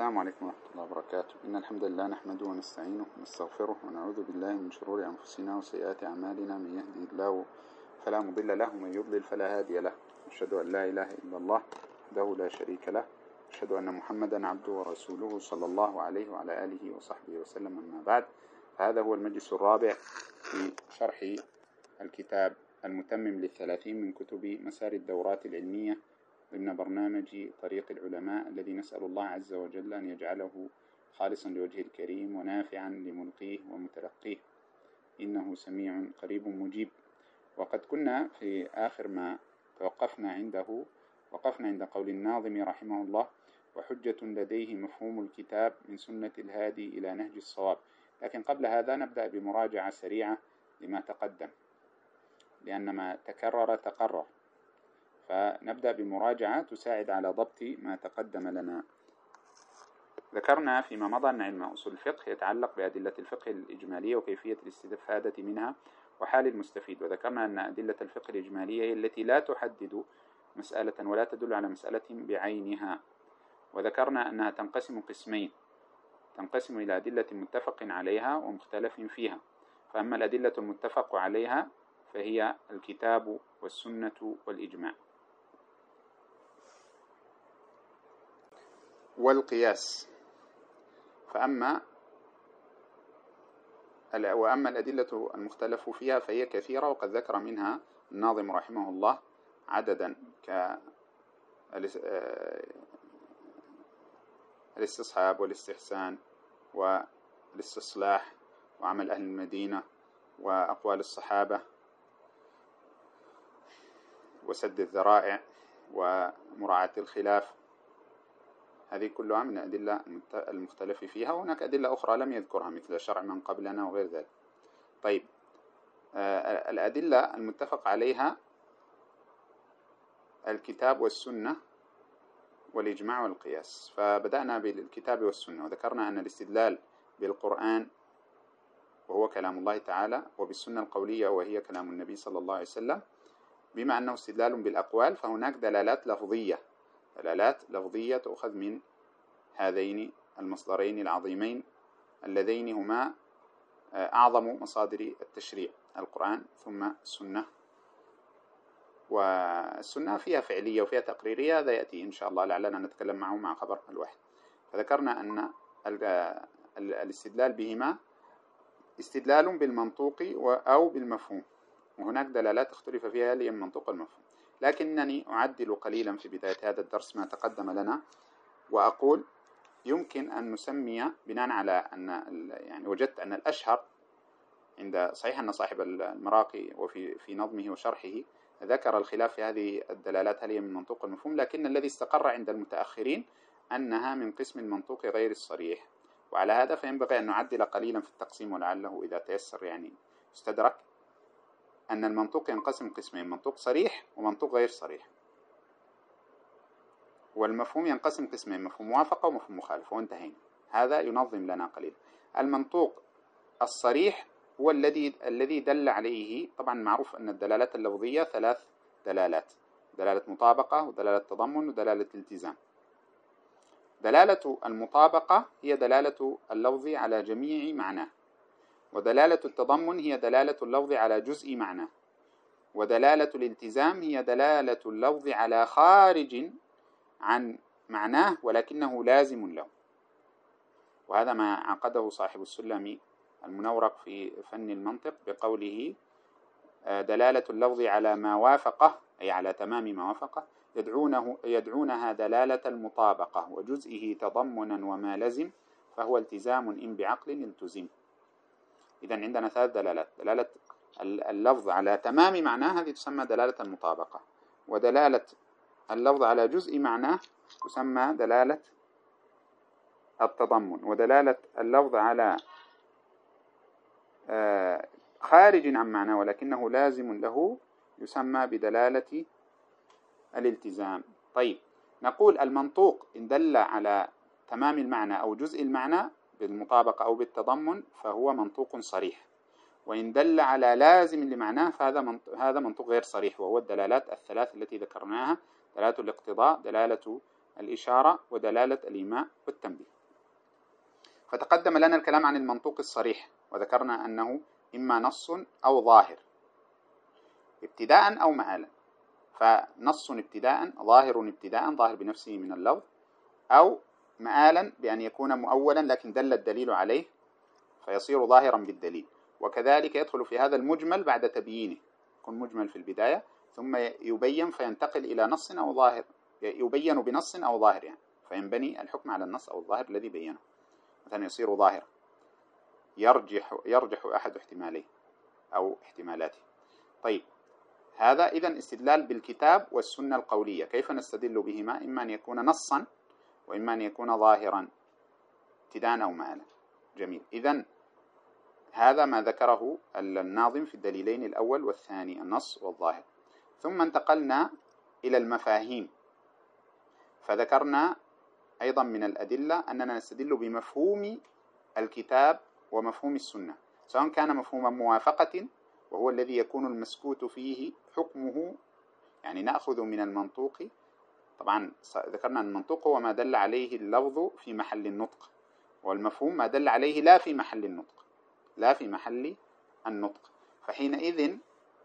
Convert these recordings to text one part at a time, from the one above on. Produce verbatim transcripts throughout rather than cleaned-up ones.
السلام عليكم ورحمة الله وبركاته. إن الحمد لله نحمده ونستعينه ونستغفره ونعوذ بالله من شرور أنفسنا وسيئات أعمالنا. من يهدي الله فلا مضل له ومن يضلل فلا هادي له. أشهد أن لا إله إلا الله وحده لا شريك له، أشهد أن محمدا عبده ورسوله صلى الله عليه وعلى آله وصحبه وسلم. أما بعد، فهذا هو المجلس الرابع في شرح الكتاب المتمم للثلاثين من كتب مسار الدورات العلمية ضمن برنامج طريق العلماء، الذي نسأل الله عز وجل أن يجعله خالصا لوجهه الكريم ونافعا لملقيه ومتلقيه، إنه سميع قريب مجيب. وقد كنا في آخر ما توقفنا عنده وقفنا عند قول الناظم رحمه الله: وحجة لديه مفهوم الكتاب من سنة الهادي إلى نهج الصواب. لكن قبل هذا نبدأ بمراجعة سريعة لما تقدم، لأن ما تكرر تقرر، فنبدأ بمراجعة تساعد على ضبط ما تقدم لنا. ذكرنا فيما مضى أن علم أصول الفقه يتعلق بأدلة الفقه الإجمالية وكيفية الاستفادة منها وحال المستفيد، وذكرنا أن أدلة الفقه الإجمالية هي التي لا تحدد مسألة ولا تدل على مسألة بعينها. وذكرنا أنها تنقسم قسمين، تنقسم إلى أدلة متفق عليها ومختلف فيها. فأما الأدلة المتفق عليها فهي الكتاب والسنة والإجماع. والقياس. فأما وأما الأدلة المختلف فيها فهي كثيرة، وقد ذكر منها الناظم رحمه الله عددا كالاستصحاب والاستحسان والاستصلاح وعمل أهل المدينة وأقوال الصحابة وسد الذرائع ومراعاة الخلاف. هذه كلها من الأدلة المختلف فيها، وهناك أدلة أخرى لم يذكرها مثل شرع من قبلنا وغير ذلك. طيب، آه الأدلة المتفق عليها الكتاب والسنة والإجماع والقياس. فبدأنا بالكتاب والسنة، وذكرنا أن الاستدلال بالقرآن وهو كلام الله تعالى، وبالسنة القولية وهي كلام النبي صلى الله عليه وسلم، بما أنه استدلال بالأقوال فهناك دلالات لفظية دلالات لفظية تؤخذ من هذين المصدرين العظيمين اللذين هما أعظم مصادر التشريع، القرآن ثم السنة. والسنة فيها فعلية وفيها تقريرية، هذا يأتي إن شاء الله لعلنا نتكلم معه مع خبر الوحي. فذكرنا أن الاستدلال بهما استدلال بالمنطوق أو بالمفهوم، وهناك دلالات اختلف فيها للمنطوق والمفهوم. لكنني أعدل قليلا في بداية هذا الدرس ما تقدم لنا، وأقول يمكن أن نسمي بناء على أن يعني وجدت أن الأشهر عند صحيح أن صاحب المراقي وفي في نظمه وشرحه ذكر الخلاف في هذه الدلالات هل هي من منطوق المفهوم، لكن الذي استقر عند المتأخرين أنها من قسم المنطوق غير الصريح. وعلى هذا فينبغي أن نعدل قليلا في التقسيم، ولعله إذا تيسر يعني استدرك أن المنطوق ينقسم قسمين: منطوق صريح ومنطوق غير صريح. والمفهوم ينقسم قسمين: مفهوم موافقة ومفهوم مخالفة، وانتهينا. هذا ينظم لنا قليلا. المنطوق الصريح هو الذي الذي دل عليه، طبعا معروف أن الدلالات اللفظية ثلاث دلالات: دلالة مطابقة ودلالة تضمن ودلالة التزام. دلالة المطابقة هي دلالة اللفظ على جميع معناه، ودلالة التضمن هي دلالة اللفظ على جزء معناه، ودلالة الالتزام هي دلالة اللفظ على خارج عن معناه ولكنه لازم له. وهذا ما عقده صاحب السلم المنورق في فن المنطق بقوله: دلالة اللفظ على ما وافقه، أي على تمام ما وافقه، يدعونه يدعونها دلالة المطابقة، وجزئه تضمنا وما لزم فهو التزام إن بعقل التزم. إذن عندنا ثلاث دلالات: دلالة اللفظ على تمام معناه هذه تسمى دلالة المطابقة، ودلالة اللفظ على جزء معناه تسمى دلالة التضمن، ودلالة اللفظ على خارج عن معناه ولكنه لازم له يسمى بدلالة الالتزام. طيب، نقول المنطوق إن دل على تمام المعنى أو جزء المعنى بالمطابقة أو بالتضمن فهو منطوق صريح، وإن دل على لازم لمعناه فهذا هذا منطوق غير صريح، وهو الدلالات الثلاث التي ذكرناها: دلالة الاقتضاء، دلالة الإشارة، ودلالة الإيماء والتنبيه. فتقدم لنا الكلام عن المنطوق الصريح، وذكرنا أنه إما نص أو ظاهر ابتداء أو مآلا. فنص ابتداء، ظاهر ابتداء، ظاهر بنفسه من اللفظ، أو مآلا بأن يكون مؤولا لكن دل الدليل عليه فيصير ظاهرا بالدليل. وكذلك يدخل في هذا المجمل بعد تبيينه، يكون مجمل في البداية ثم يبين فينتقل إلى نص أو ظاهر، يبين بنص أو ظاهر يعني، فينبني الحكم على النص أو الظاهر الذي بينه، مثلا يصير ظاهرا، يرجح يرجح أحد احتماليه أو احتمالاته. طيب، هذا إذن استدلال بالكتاب والسنة القولية. كيف نستدل بهما؟ إما أن يكون نصا وإما أن يكون ظاهرا ابتداء أو مآلا. جميل. إذن هذا ما ذكره الناظم في الدليلين الأول والثاني، النص والظاهر. ثم انتقلنا إلى المفاهيم، فذكرنا أيضا من الأدلة أننا نستدل بمفهوم الكتاب ومفهوم السنة، سواء كان مفهوم موافقة وهو الذي يكون المسكوت فيه حكمه، يعني نأخذ من المنطوق. طبعا ذكرنا أن المنطوق هو ما دل عليه اللفظ في محل النطق، والمفهوم ما دل عليه لا في محل النطق، لا في محل النطق. فحينئذ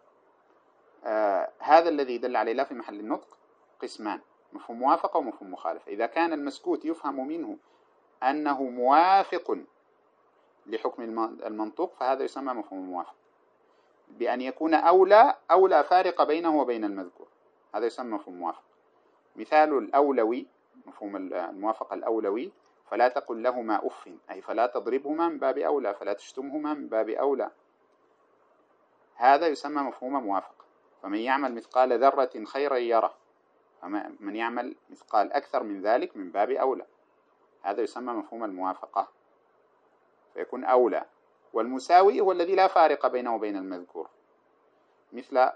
آه هذا الذي دل عليه لا في محل النطق قسمان، مفهوم موافقة ومفهوم مخالفة. إذا كان المسكوت يفهم منه أنه موافق لحكم المنطوق فهذا يسمى مفهوم موافق، بأن يكون أولى أو لا فارق بينه وبين المذكور، هذا يسمى مفهوم موافق. مثال الأولوي، مفهوم الموافقة الأولوي: فلا تقل لهما أف، أي فلا تضربهما من باب أولى، فلا تشتمهما من باب أولى، هذا يسمى مفهوم موافقة. فمن يعمل مثقال ذرة خيرا يره، فمن يعمل مثقال أكثر من ذلك من باب أولى، هذا يسمى مفهوم الموافقة، فيكون أولى. والمساوي هو الذي لا فارق بينه وبين المذكور، مثل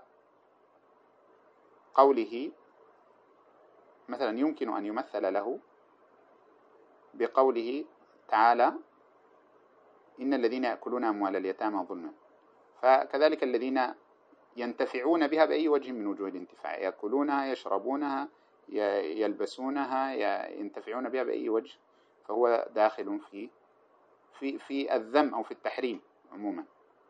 قوله مثلا يمكن أن يمثل له بقوله تعالى: إن الذين يأكلون أموال اليتامى ظلما. فكذلك الذين ينتفعون بها بأي وجه من وجوه الانتفاع، يأكلونها، يشربونها، يلبسونها، ينتفعون بها بأي وجه، فهو داخل في في في الذم أو في التحريم عموما.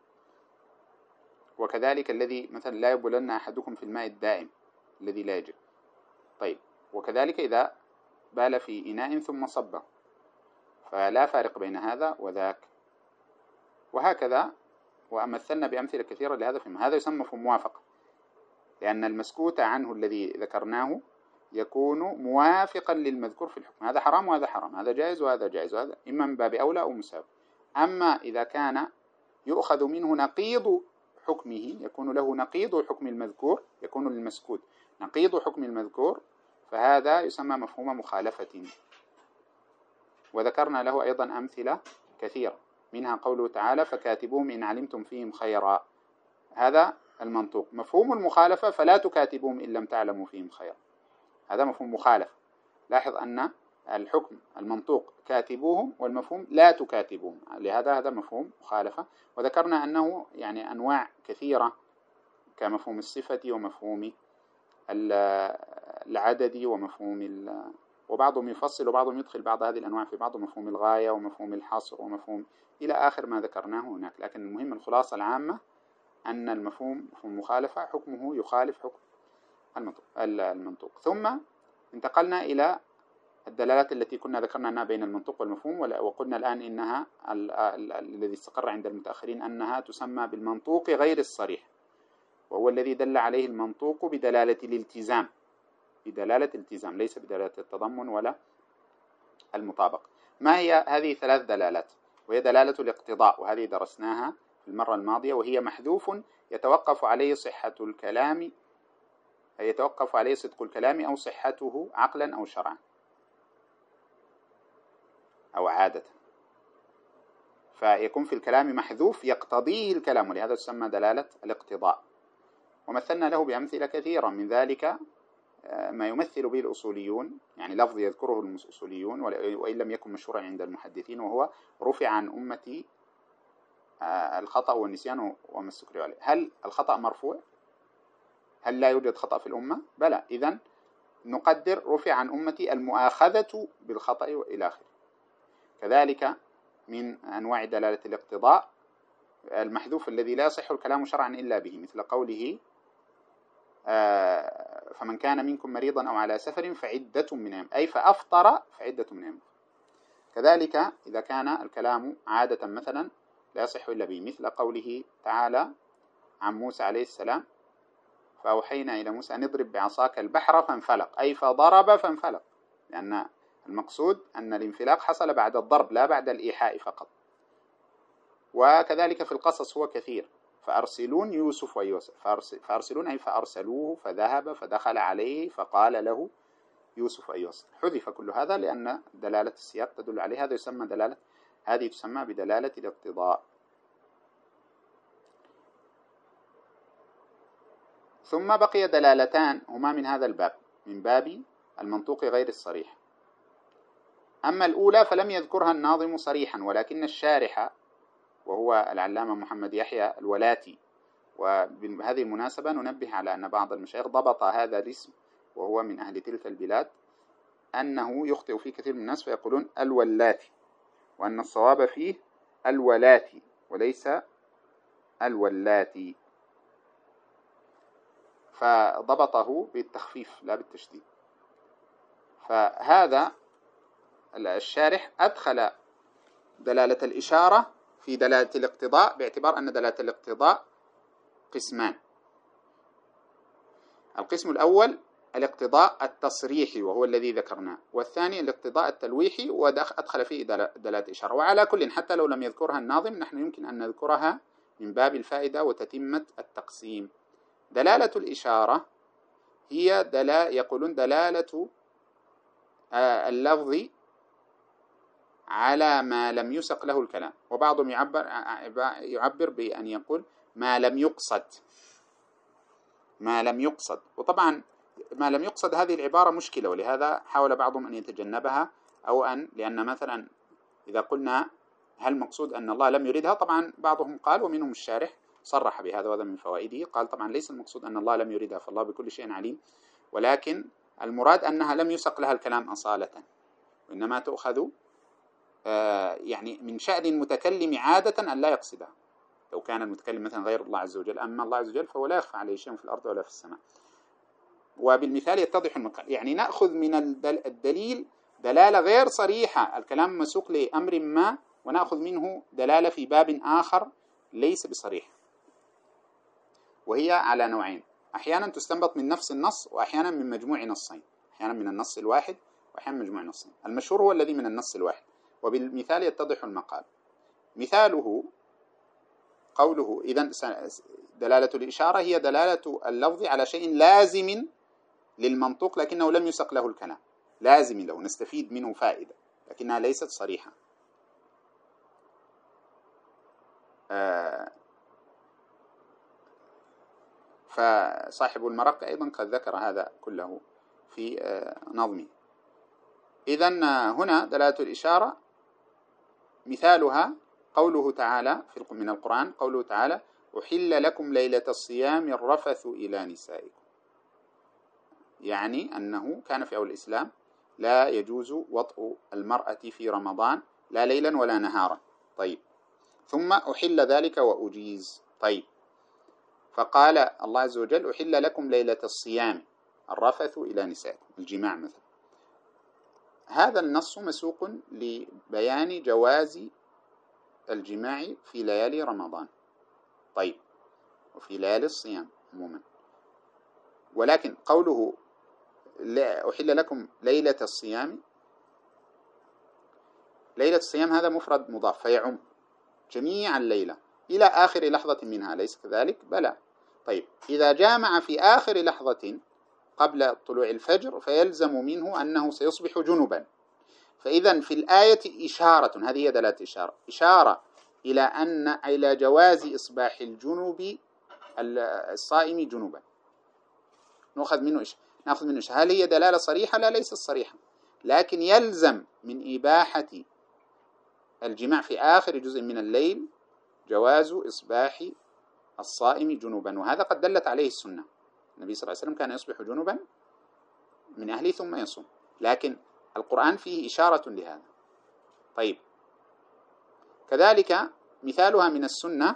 وكذلك الذي مثلا لا يبولن أحدكم في الماء الدائم الذي لا يجب. طيب، وكذلك إذا بال في إناء ثم صبه، فلا فارق بين هذا وذاك، وهكذا. وأمثلنا بأمثلة كثيرة لهذا فيما هذا يسمى مفهوم موافقة، لأن المسكوت عنه الذي ذكرناه يكون موافقا للمذكور في الحكم، هذا حرام وهذا حرام، هذا جائز وهذا جائز، وهذا إما من باب أولى أو مساوي. أما إذا كان يؤخذ منه نقيض حكمه، يكون له نقيض حكم المذكور، يكون للمسكوت نقيض حكم المذكور، فهذا يسمى مفهوم مخالفة. وذكرنا له أيضا أمثلة كثيرة، منها قوله تعالى: فكاتبوهم إن علمتم فيهم خيرا، هذا المنطوق. مفهوم المخالفة: فلا تكاتبوهم إن لم تعلموا فيهم خيرا، هذا مفهوم مخالف. لاحظ أن الحكم المنطوق كاتبوهم، والمفهوم لا تكاتبوهم، لهذا هذا مفهوم مخالفة. وذكرنا أنه يعني أنواع كثيرة، كمفهوم الصفة ومفهوم العدد ومفهوم، وبعضهم يفصل وبعضهم يدخل بعض هذه الأنواع في بعض، مفهوم الغاية ومفهوم الحصر ومفهوم إلى آخر ما ذكرناه هناك. لكن المهم الخلاصة العامة أن المفهوم مفهوم مخالفة، حكمه يخالف حكم المنطوق. المنطوق. ثم انتقلنا إلى الدلالات التي كنا ذكرنا أنها بين المنطوق والمفهوم، وقلنا الآن إنها الذي استقر عند المتأخرين أنها تسمى بالمنطوق غير الصريح، وهو الذي دل عليه المنطوق بدلالة الالتزام، بدلالة الالتزام ليس بدلالة التضمن ولا المطابق. ما هي هذه ثلاث دلالات؟ وهي دلالة الاقتضاء، وهذه درسناها في المرة الماضية، وهي محذوف يتوقف عليه صحة الكلام، يتوقف عليه صدق الكلام أو صحته عقلا أو شرعا أو عادة، فيكون في الكلام محذوف يقتضيه الكلام، ولهذا تسمى دلالة الاقتضاء. ومثلنا له بأمثلة كثيرة، من ذلك ما يمثل به الأصوليون، يعني لفظ يذكره الأصوليون وإن لم يكن مشهورا عند المحدثين، وهو: رفع عن أمتي الخطأ والنسيان وما استكرهوا عليه. هل الخطأ مرفوع؟ هل لا يوجد خطأ في الأمة؟ بلى. إذن نقدر رفع عن أمتي المؤاخذة بالخطأ وإلى آخره. كذلك من أنواع دلالة الاقتضاء المحذوف الذي لا يصح الكلام شرعا إلا به، مثل قوله آه فمن كان منكم مريضا أو على سفر فعدة من أيام، أي فأفطر فعدة من أيام. كذلك إذا كان الكلام عادة مثلا لا يصح إلا به، مثل قوله تعالى عن موسى عليه السلام فأوحينا إلى موسى أن اضرب بعصاك البحر فانفلق، أي فضرب فانفلق، لأن المقصود أن الانفلاق حصل بعد الضرب لا بعد الإيحاء فقط. وكذلك في القصص هو كثير، فأرسلون يوسف ويوسف، فأرسلون أي فأرسلوه فذهب فدخل عليه فقال له يوسف أي يوسف، حذف كل هذا لأن دلالة السياق تدل عليه، هذا يسمى دلالة، هذه تسمى بدلالة الاقتضاء. ثم بقي دلالتان هما من هذا الباب، من باب المنطوق غير الصريح. أما الأولى فلم يذكرها الناظم صريحا، ولكن الشارح وهو العلامة محمد يحيى الولاتي، وبهذه المناسبة ننبه على أن بعض المشايخ ضبط هذا الاسم وهو من أهل تلك البلاد، أنه يخطئ فيه كثير من الناس فيقولون الولاتي، وأن الصواب فيه الولاتي وليس الولاتي، فضبطه بالتخفيف لا بالتشديد. فهذا الشارح أدخل دلالة الإشارة في دلالة الاقتضاء، باعتبار أن دلالة الاقتضاء قسمان. القسم الأول الاقتضاء التصريحي وهو الذي ذكرناه، والثاني الاقتضاء التلويحي وأدخل فيه دلالة إشارة. وعلى كل حتى لو لم يذكرها الناظم نحن يمكن أن نذكرها من باب الفائدة وتتمة التقسيم. دلالة الإشارة هي دلالة، يقولون دلالة اللفظ على ما لم يسق له الكلام، وبعضهم يعبر يعبر بأن يقول ما لم يقصد، ما لم يقصد. وطبعا ما لم يقصد هذه العبارة مشكلة، ولهذا حاول بعضهم أن يتجنبها، أو أن لأن مثلا إذا قلنا هل مقصود أن الله لم يردها، طبعا بعضهم قال ومنهم الشارح صرح بهذا وهذا من فوائده، قال طبعا ليس المقصود أن الله لم يردها، فالله بكل شيء عليم، ولكن المراد أنها لم يسق لها الكلام أصالة، وإنما تؤخذ آه يعني من شأن المتكلم عادة أن لا يقصدها، لو كان المتكلم مثلا غير الله عز وجل. أما الله عز وجل فهو لا يخفى عليه شيء في الأرض ولا في السماء. وبالمثال يتضح المقال، يعني نأخذ من الدليل دلالة غير صريحة، الكلام مسوق لأمر ما، ونأخذ منه دلالة في باب آخر ليس بصريح، وهي على نوعين، أحيانا تستنبط من نفس النص، وأحيانا من مجموع نصين، أحيانا من النص الواحد وأحيانا من مجموع نصين. المشهور هو الذي من النص الواحد، وبالمثال يتضح المقال. مثاله قوله إذن دلالة الإشارة هي دلالة اللفظ على شيء لازم للمنطوق لكنه لم يسق له الكلام، لازم له نستفيد منه فائدة لكنها ليست صريحة. آه فصاحب المرق أيضا قد ذكر هذا كله في آه نظمه. إذن هنا دلالة الإشارة مثالها قوله تعالى في من القرآن، قوله تعالى أحل لكم ليلة الصيام الرفث إلى نسائكم، يعني أنه كان في أول الإسلام لا يجوز وطء المرأة في رمضان لا ليلا ولا نهارا. طيب، ثم أحل ذلك وأجيز. طيب، فقال الله عز وجل أحل لكم ليلة الصيام الرفث إلى نسائكم، الجماع مثلا. هذا النص مسوق لبيان جواز الجماع في ليالي رمضان، طيب، وفي ليالي الصيام عموما، ولكن قوله أحل لكم ليلة الصيام، ليلة الصيام هذا مفرد مضاف فيعم جميع الليلة إلى آخر لحظة منها، ليس كذلك؟ بلى. طيب، إذا جامع في آخر لحظة قبل طلوع الفجر فيلزم منه أنه سيصبح جنبا، فإذا في الآية إشارة، هذه هي دلالة إشارة، إشارة إلى أن إلى جواز إصباح الجنوب الصائم جنوبا. نأخذ منه إيش؟ نأخذ منه إيش؟ هل هي دلالة صريحة؟ لا، ليست صريحة، لكن يلزم من إباحة الجماع في آخر جزء من الليل جواز إصباح الصائم جنوبا، وهذا قد دلت عليه السنة. النبي صلى الله عليه وسلم كان يصبح جنوبا من أهله ثم يصوم، لكن القرآن فيه إشارة لهذا. طيب، كذلك مثالها من السنة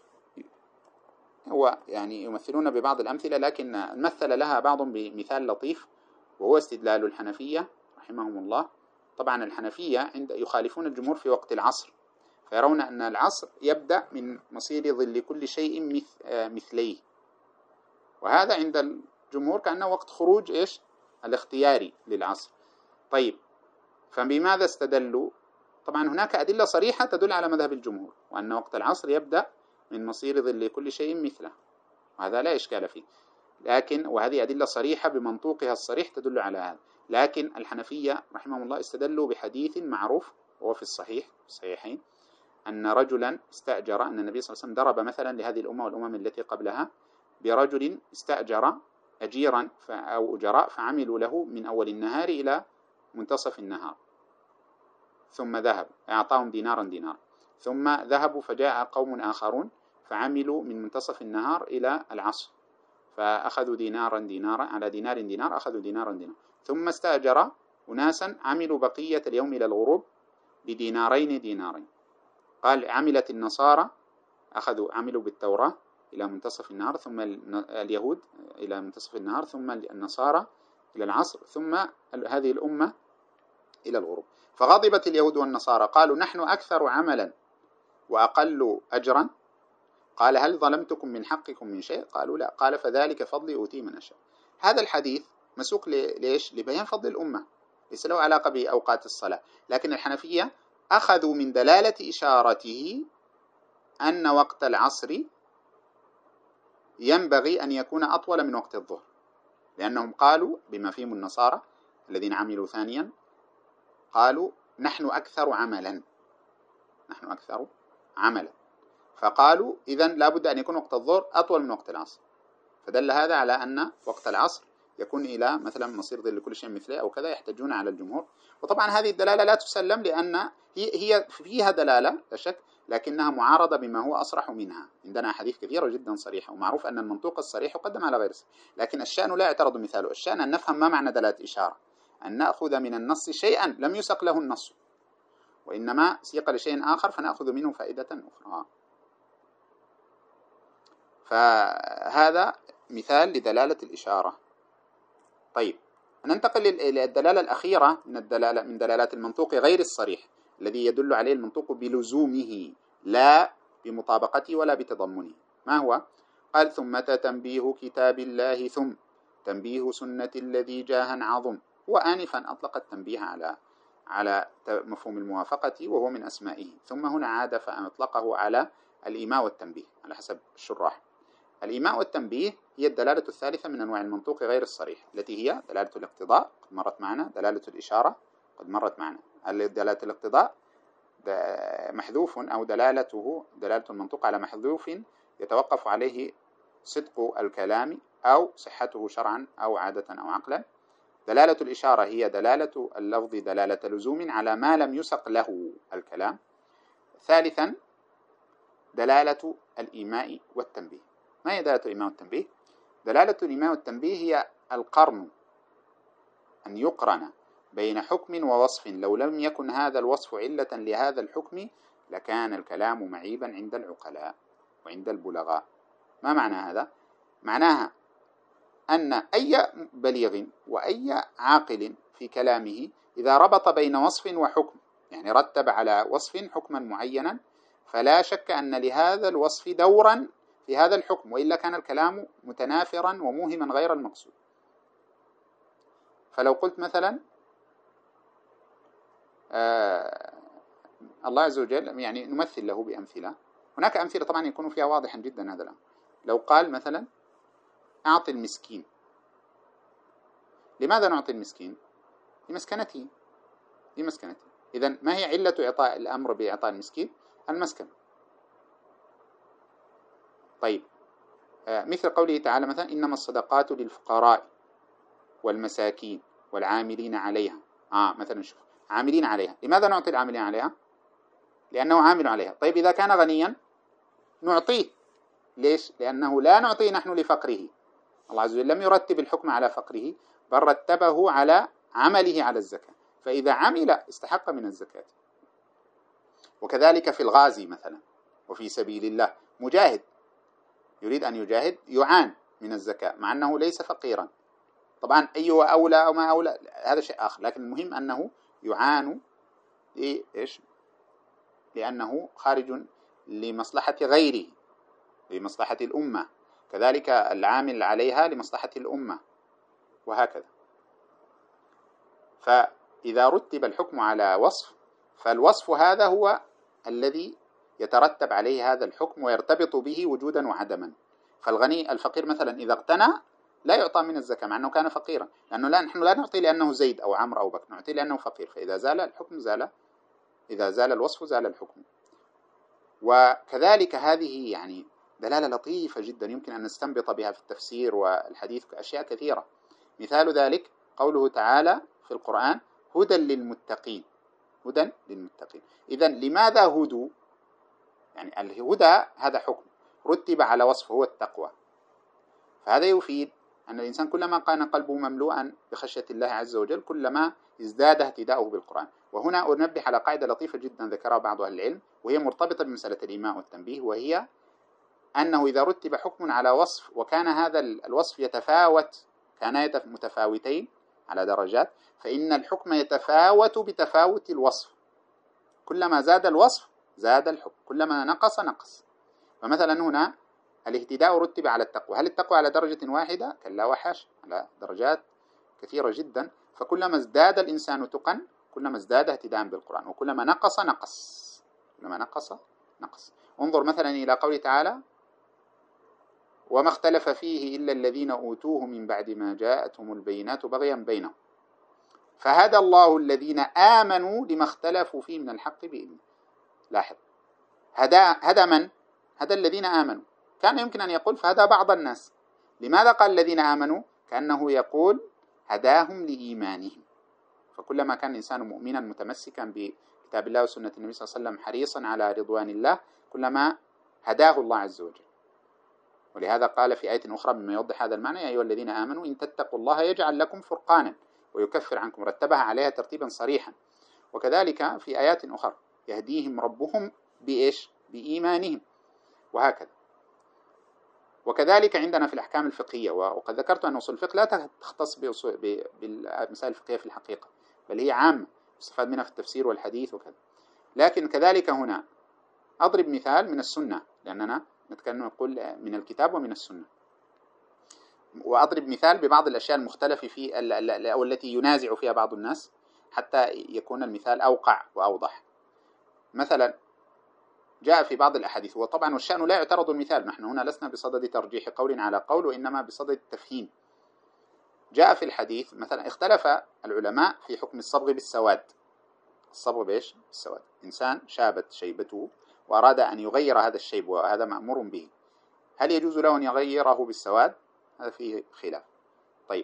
هو يعني يمثلون ببعض الأمثلة، لكن مثل لها بعضهم بمثال لطيف، وهو استدلال الحنفية رحمهم الله. طبعا الحنفية عند يخالفون الجمهور في وقت العصر، فيرون أن العصر يبدأ من مصير ظل كل شيء مثليه، وهذا عند الجمهور كأنه وقت خروج إيش الاختياري للعصر. طيب، فبماذا استدلوا؟ طبعا هناك أدلة صريحة تدل على مذهب الجمهور، وأن وقت العصر يبدأ من مصير ظل كل شيء مثله، وهذا لا إشكال فيه، لكن وهذه أدلة صريحة بمنطوقها الصريح تدل على هذا. لكن الحنفية رحمهم الله استدلوا بحديث معروف وهو في الصحيح الصحيحين، أن رجلا استأجر، أن النبي صلى الله عليه وسلم ضرب مثلا لهذه الأمة والأمم التي قبلها برجل استأجر أجيرا أو أجراء فعملوا له من أول النهار إلى منتصف النهار، ثم ذهب أعطاهم دينارا دينارا، ثم ذهبوا فجاء قوم آخرون فعملوا من منتصف النهار إلى العصر، فأخذوا دينارا دينارا على دينار دينار، أخذوا دينارا دينار، ثم استأجر أناسا عملوا بقية اليوم إلى الغروب بدينارين دينارين. قال عملت النصارى أخذوا عملوا بالتوراة إلى منتصف النهار، ثم اليهود إلى منتصف النهار، ثم النصارى إلى العصر، ثم هذه الأمة إلى الغروب. فغضبت اليهود والنصارى، قالوا نحن أكثر عملا وأقل أجرا. قال هل ظلمتكم من حقكم من شيء؟ قالوا لا. قال فذلك فضلي أوتي من أشاء. هذا الحديث مسوق ليش؟ لبيان فضل الأمة، ليس له علاقة بأوقات الصلاة. لكن الحنفية أخذوا من دلالة إشارته أن وقت العصر ينبغي أن يكون أطول من وقت الظهر، لأنهم قالوا بما فيهم النصارى الذين عملوا ثانيا، قالوا نحن أكثر عملا نحن أكثر عملا فقالوا إذن لابد أن يكون وقت الظهر أطول من وقت العصر، فدل هذا على أن وقت العصر يكون إلى مثلا مصير ظل كل شيء مثله أو كذا، يحتجون على الجمهور. وطبعا هذه الدلالة لا تسلم، لأن هي, هي فيها دلالة لا شك، لكنها معارضة بما هو أصرح منها. عندنا أحاديث كثيرة جدا صريحة، ومعروف أن المنطوق الصريح يقدم على غيره، لكن الشأن لا يعترض مثاله. الشأن أن نفهم ما معنى دلالة إشارة، أن نأخذ من النص شيئا لم يسق له النص، وإنما سيق لشيء آخر فنأخذ منه فائدة أخرى. فهذا مثال لدلالة الإشارة. طيب، ننتقل إلى الدلالة الأخيرة من الدلالة من دلالات المنطوق غير الصريح، الذي يدل عليه المنطوق بلزومه لا بمطابقته ولا بتضمنه. ما هو؟ قال ثم تنبيه كتاب الله ثم تنبيه سنة الذي جاها عظم. وآنفا أطلق التنبيه على على مفهوم الموافقة وهو من أسمائه، ثم هنا عاد فأطلقه على الإيماء والتنبيه على حسب الشراح. الإيماء والتنبيه هي الدلالة الثالثة من أنواع المنطوق غير الصريح، التي هي دلالة الاقتضاء قد مرت معنا، دلالة الإشارة قد مرت معنا. دلالة الاقتضاء محذوف أو دلالته دلالة المنطوق على محذوف يتوقف عليه صدق الكلام أو صحته شرعا أو عادة أو عقلا. دلالة الإشارة هي دلالة اللفظ دلالة لزوم على ما لم يسق له الكلام. ثالثا دلالة الإيماء والتنبيه. ما هي دلالة الإيماء والتنبيه؟ دلالة الإيماء والتنبيه هي القرن، أن يقرن بين حكم ووصف، لو لم يكن هذا الوصف علة لهذا الحكم لكان الكلام معيبا عند العقلاء وعند البلغاء. ما معنى هذا؟ معناها أن أي بليغ وأي عاقل في كلامه إذا ربط بين وصف وحكم، يعني رتب على وصف حكما معينا، فلا شك أن لهذا الوصف دورا في هذا الحكم، وإلا كان الكلام متنافرا وموهما غير المقصود. فلو قلت مثلا آه الله عز وجل، يعني نمثل له بأمثلة، هناك أمثلة طبعا يكون فيها واضحا جدا هذا الأمر. لو قال مثلا أعطي المسكين، لماذا نعطي المسكين؟ لمسكنته لمسكنته إذن ما هي علة إعطاء الأمر بإعطاء المسكين؟ المسكن. طيب، آه مثل قوله تعالى مثلا إنما الصدقات للفقراء والمساكين والعاملين عليها. آه مثلا شوف، عاملين عليها، لماذا نعطي العاملين عليها؟ لأنه عامل عليها. طيب إذا كان غنيا نعطيه، ليش؟ لأنه لا نعطيه نحن لفقره، الله عز وجل لم يرتب الحكم على فقره بل رتبه على عمله على الزكاة، فإذا عمل استحق من الزكاة. وكذلك في الغازي مثلا وفي سبيل الله، مجاهد يريد أن يجاهد يعان من الزكاة مع أنه ليس فقيرا. طبعا أيوة أولى أو ما أولى هذا شيء آخر، لكن المهم أنه يعان إيش؟ لأنه خارج لمصلحة غيره، لمصلحة الأمة، كذلك العامل عليها لمصلحة الأمة، وهكذا. فإذا رتب الحكم على وصف، فالوصف هذا هو الذي يترتب عليه هذا الحكم ويرتبط به وجودا وعدما. فالغني الفقير مثلا إذا اغتنى لا يعطى من الزكاة مع أنه كان فقيرا، لأنه لا نحن لا نعطي لأنه زيد أو عمرو أو بكر، نعطي لأنه فقير. فإذا زال الحكم زال، إذا زال الوصف زال الحكم. وكذلك هذه يعني دلالة لطيفة جدا يمكن أن نستنبط بها في التفسير والحديث أشياء كثيرة. مثال ذلك قوله تعالى في القرآن: هدى للمتقين. هدى للمتقين، إذن لماذا هدوا؟ يعني الهدى هذا حكم رتب على وصف هو التقوى، فهذا يفيد أن الإنسان كلما كان قلبه مملوءا بخشية الله عز وجل كلما ازداد اهتداؤه بالقرآن. وهنا أنبه على قاعدة لطيفة جدا ذكرها بعض أهل العلم، وهي مرتبطة بمسألة الإيماء والتنبيه، وهي أنه إذا رتب حكم على وصف وكان هذا الوصف يتفاوت، كانا متفاوتين على درجات، فإن الحكم يتفاوت بتفاوت الوصف. كلما زاد الوصف زاد الحكم، كلما نقص نقص. فمثلا هنا الاهتداء رتب على التقوى، هل التقوى على درجة واحدة؟ كلا وحاش، على درجات كثيرة جدا. فكلما ازداد الإنسان تقا كلما ازداد اهتداء بالقرآن، وكلما نقص نقص، كلما نقص نقص. انظر مثلا إلى قوله تعالى: وما اختلف فيه إلا الذين أوتوه من بعد ما جاءتهم البينات بغيا بينهم فهدى الله الذين آمنوا لما اختلفوا فيه من الحق بإذنه. لاحظ، هدى هدى من؟ هدى الذين آمنوا. كان يمكن أن يقول فهدى بعض الناس. لماذا قال الذين آمنوا؟ كأنه يقول هداهم لإيمانهم. فكلما كان الإنسان مؤمنا متمسكا بكتاب الله وسنة النبي صلى الله عليه وسلم حريصا على رضوان الله كلما هداه الله عز وجل. ولهذا قال في آية أخرى مما يوضح هذا المعنى: يا أيها الذين آمنوا إن تتقوا الله يجعل لكم فرقانا ويكفر عنكم، رتبها عليها ترتيبا صريحا. وكذلك في آيات أخرى: يهديهم ربهم بإيش؟ بإيمانهم، وهكذا. وكذلك عندنا في الأحكام الفقهية، وقد ذكرت أن أصول الفقه لا تختص بالمسائل الفقهية في الحقيقة، بل هي عامة يستفاد منها في التفسير والحديث وكذا. لكن كذلك هنا أضرب مثال من السنة، لأننا نتكلم نقول من الكتاب ومن السنة، وأضرب مثال ببعض الأشياء المختلفة في أو التي ينازع فيها بعض الناس حتى يكون المثال أوقع وأوضح. مثلا جاء في بعض الأحاديث، وطبعا والشأن لا يعترض المثال، نحن هنا لسنا بصدد ترجيح قول على قول، وإنما بصدد التفهيم. جاء في الحديث مثلا اختلف العلماء في حكم الصبغ بالسواد. الصبغ بإيش؟ بالسواد. إنسان شابت شيبته وأراد أن يغير هذا الشيب وهذا مأمور به، هل يجوز له أن يغيره بالسواد؟ هذا فيه خلاف. طيب،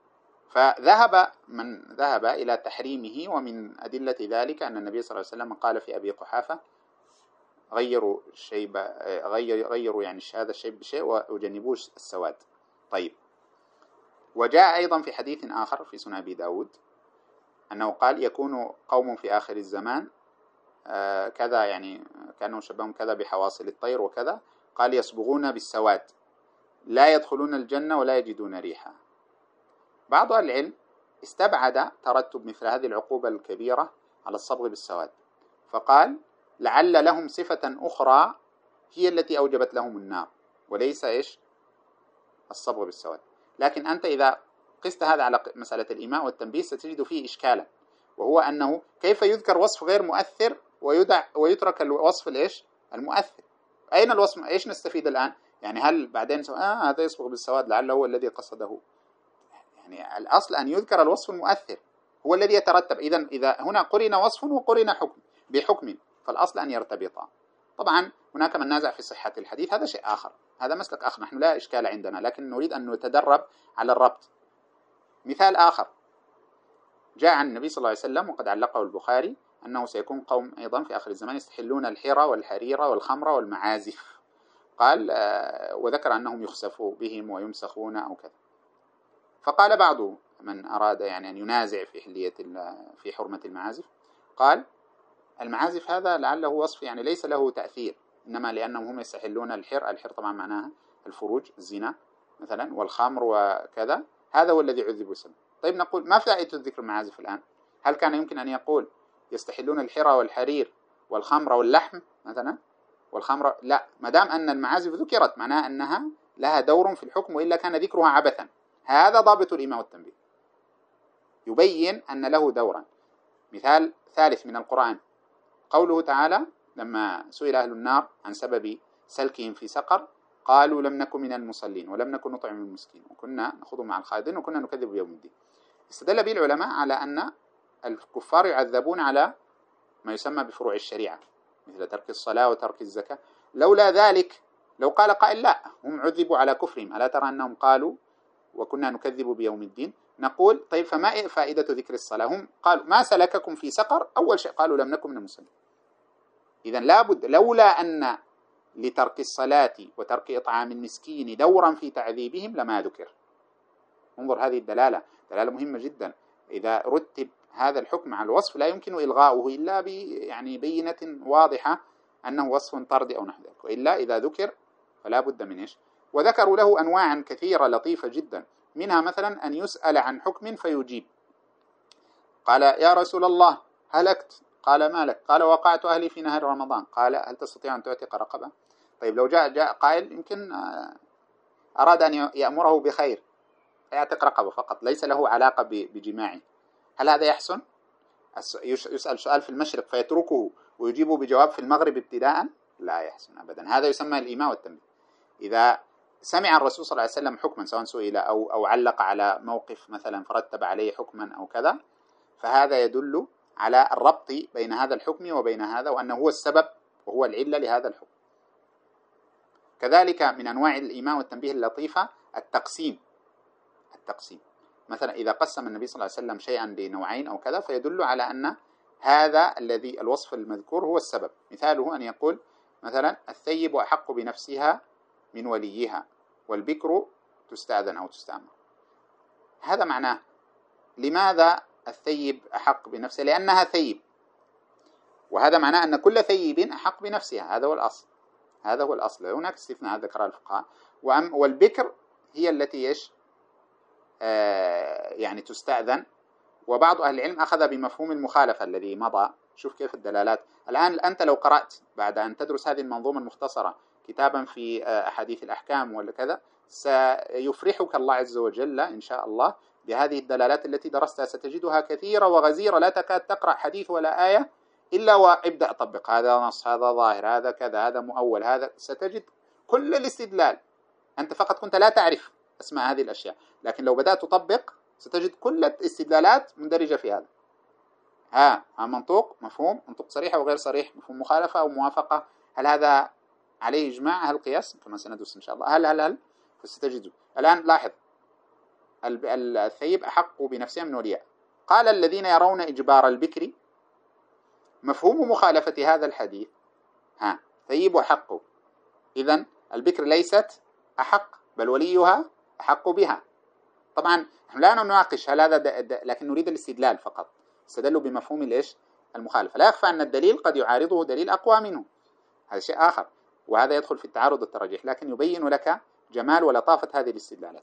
فذهب من ذهب إلى تحريمه، ومن أدلة ذلك أن النبي صلى الله عليه وسلم قال في أبي قحافة: غيروا الشيب، غير غيروا يعني هذا الشيب بشيء وجنبوه السواد. طيب، وجاء أيضا في حديث آخر في سنن أبي داود أنه قال: يكون قوم في آخر الزمان آه كذا، يعني كانوا شبههم كذا بحواصل الطير وكذا، قال: يصبغون بالسواد لا يدخلون الجنة ولا يجدون ريحها. بعض أهل العلم استبعد ترتب مثل هذه العقوبة الكبيرة على الصبغ بالسواد، فقال: لعل لهم صفة أخرى هي التي أوجبت لهم النار، وليس إيش؟ الصبغ بالسواد. لكن أنت إذا قست هذا على مسألة الإيماء والتنبيه ستجد فيه إشكالا، وهو أنه كيف يذكر وصف غير مؤثر ويدع ويترك الوصف الإيش؟ المؤثر. أين الوصف؟ إيش نستفيد الآن؟ يعني هل بعدين آه هذا يصبغ بالسواد لعله هو الذي قصده؟ يعني الأصل أن يذكر الوصف المؤثر هو الذي يترتب. إذا إذا هنا قرن وصف وقرن حكم بحكم، فالأصل أن يرتبطا. طبعا هناك من نازع في صحة الحديث، هذا شيء آخر، هذا مسلك آخر، نحن لا إشكال عندنا، لكن نريد أن نتدرب على الربط. مثال آخر جاء عن النبي صلى الله عليه وسلم وقد علقه البخاري أنه سيكون قوم أيضا في آخر الزمان يستحلون الحرى والحرير والخمر والمعازف، قال آه وذكر أنهم يخسفوا بهم ويمسخون أو كذا. فقال بعض من أراد يعني أن ينازع في حلية في حرمة المعازف، قال: المعازف هذا لعله وصف يعني ليس له تأثير، إنما لأنهم هم يستحلون الحر. الحر طبعا معناها الفروج، الزنا مثلا، والخمر وكذا، هذا هو الذي عذبوا سبب. طيب نقول ما فائدة ذكر المعازف الآن؟ هل كان يمكن أن يقول يستحلون الحر والحرير والخمر واللحم مثلا والخمر؟ لا، ما دام أن المعازف ذكرت معناها أنها لها دور في الحكم، وإلا كان ذكرها عبثا. هذا ضابط الإيماء والتنبيه، يبين أن له دورا. مثال ثالث من القرآن قوله تعالى لما سئل أهل النار عن سبب سلكهم في سقر قالوا لم نكن من المصلين ولم نكن نطعم المسكين وكنا نخوض مع الخائضين وكنا نكذب بيوم الدين. استدل به العلماء على أن الكفار يعذبون على ما يسمى بفروع الشريعة، مثل ترك الصلاة وترك الزكاة. لولا ذلك لو قال قائل لا، هم عذبوا على كفرهم، ألا ترى أنهم قالوا وكنا نكذب بيوم الدين؟ نقول طيب فما فائدة ذكر الصلاة؟ هم قالوا ما سلككم في سقر، أول شيء قالوا لم نكن من المصلين. إذن لابد، لولا أن لترك الصلاة وترك إطعام المسكين دورا في تعذيبهم لما ذكر. انظر هذه الدلالة، دلالة مهمة جدا. إذا رتب هذا الحكم على الوصف لا يمكن إلغاؤه إلا ب يعني بينة واضحة أنه وصف طردي أو نحو ذلك، وإلا إذا ذكر فلا بد من إيش. وذكروا له أنواعا كثيرة لطيفة جدا، منها مثلا أن يسأل عن حكم فيجيب. قال يا رسول الله هلكت، قال ما لك؟ قال وقعت أهلي في نهر رمضان. قال هل تستطيع أن تعتق رقبة؟ طيب لو جاء جاء قائل يمكن أراد أن يأمره بخير يعتق رقبة فقط، ليس له علاقة بجماعه، هل هذا يحسن؟ يسأل سؤال في المشرق فيتركه ويجيبه بجواب في المغرب ابتداء؟ لا يحسن أبدا. هذا يسمى الإيماء والتنبيه. إذا سمع الرسول صلى الله عليه وسلم حكما سواء سئل أو أو علق على موقف مثلا فرتب عليه حكما أو كذا، فهذا يدل على الربط بين هذا الحكم وبين هذا، وأنه هو السبب وهو العلة لهذا الحكم. كذلك من أنواع الإيماء والتنبيه اللطيفة التقسيم. التقسيم مثلا إذا قسم النبي صلى الله عليه وسلم شيئا لنوعين أو كذا، فيدل على أن هذا الذي الوصف المذكور هو السبب. مثاله أن يقول مثلا الثيب أحق بنفسها من وليها والبكر تستأذن أو تستأمر. هذا معناه لماذا الثيب أحق بنفسها؟ لأنها ثيب، وهذا معناه أن كل ثيب أحق بنفسها، هذا هو الأصل. هذا هو الأصل، هناك استثناء ذكرها الفقهاء. والبكر هي التي إيش آه يعني تستأذن. وبعض أهل العلم أخذ بمفهوم المخالفة الذي مضى. شوف كيف الدلالات الآن. أنت لو قرأت بعد أن تدرس هذه المنظومة المختصرة كتابا في أحاديث الأحكام ولا كذا، سيفرحك الله عز وجل إن شاء الله بهذه الدلالات التي درستها. ستجدها كثيرة وغزيرة، لا تكاد تقرأ حديث ولا آية إلا وابدأ طبق، هذا نص، هذا ظاهر، هذا كذا، هذا مؤول، هذا. ستجد كل الاستدلال. أنت فقط كنت لا تعرف أسماء هذه الأشياء، لكن لو بدأت تطبق ستجد كل الاستدلالات مندرجة في هذا. ها ها منطوق، مفهوم، منطوق صريح أو غير صريح، مفهوم مخالفة أو موافقة، هل هذا عليه إجماع، هل قياس، كما سندرس إن شاء الله، هل هل هل فستجده. الآن لاحظ الثيب أحق بنفسها من وليها. قال الذين يرون إجبار البكر، مفهوم مخالفة هذا الحديث ها ثيب أحق، إذن البكر ليست أحق بل وليها أحق بها. طبعا نحن لا نناقش هل هذا د... د... لكن نريد الاستدلال فقط. استدلوا بمفهوم الإيش المخالفة. لا يخفى أن الدليل قد يعارضه دليل أقوى منه، هذا شيء آخر، وهذا يدخل في التعارض والترجيح، لكن يبين لك جمال ولطافة هذه الاستدلالات.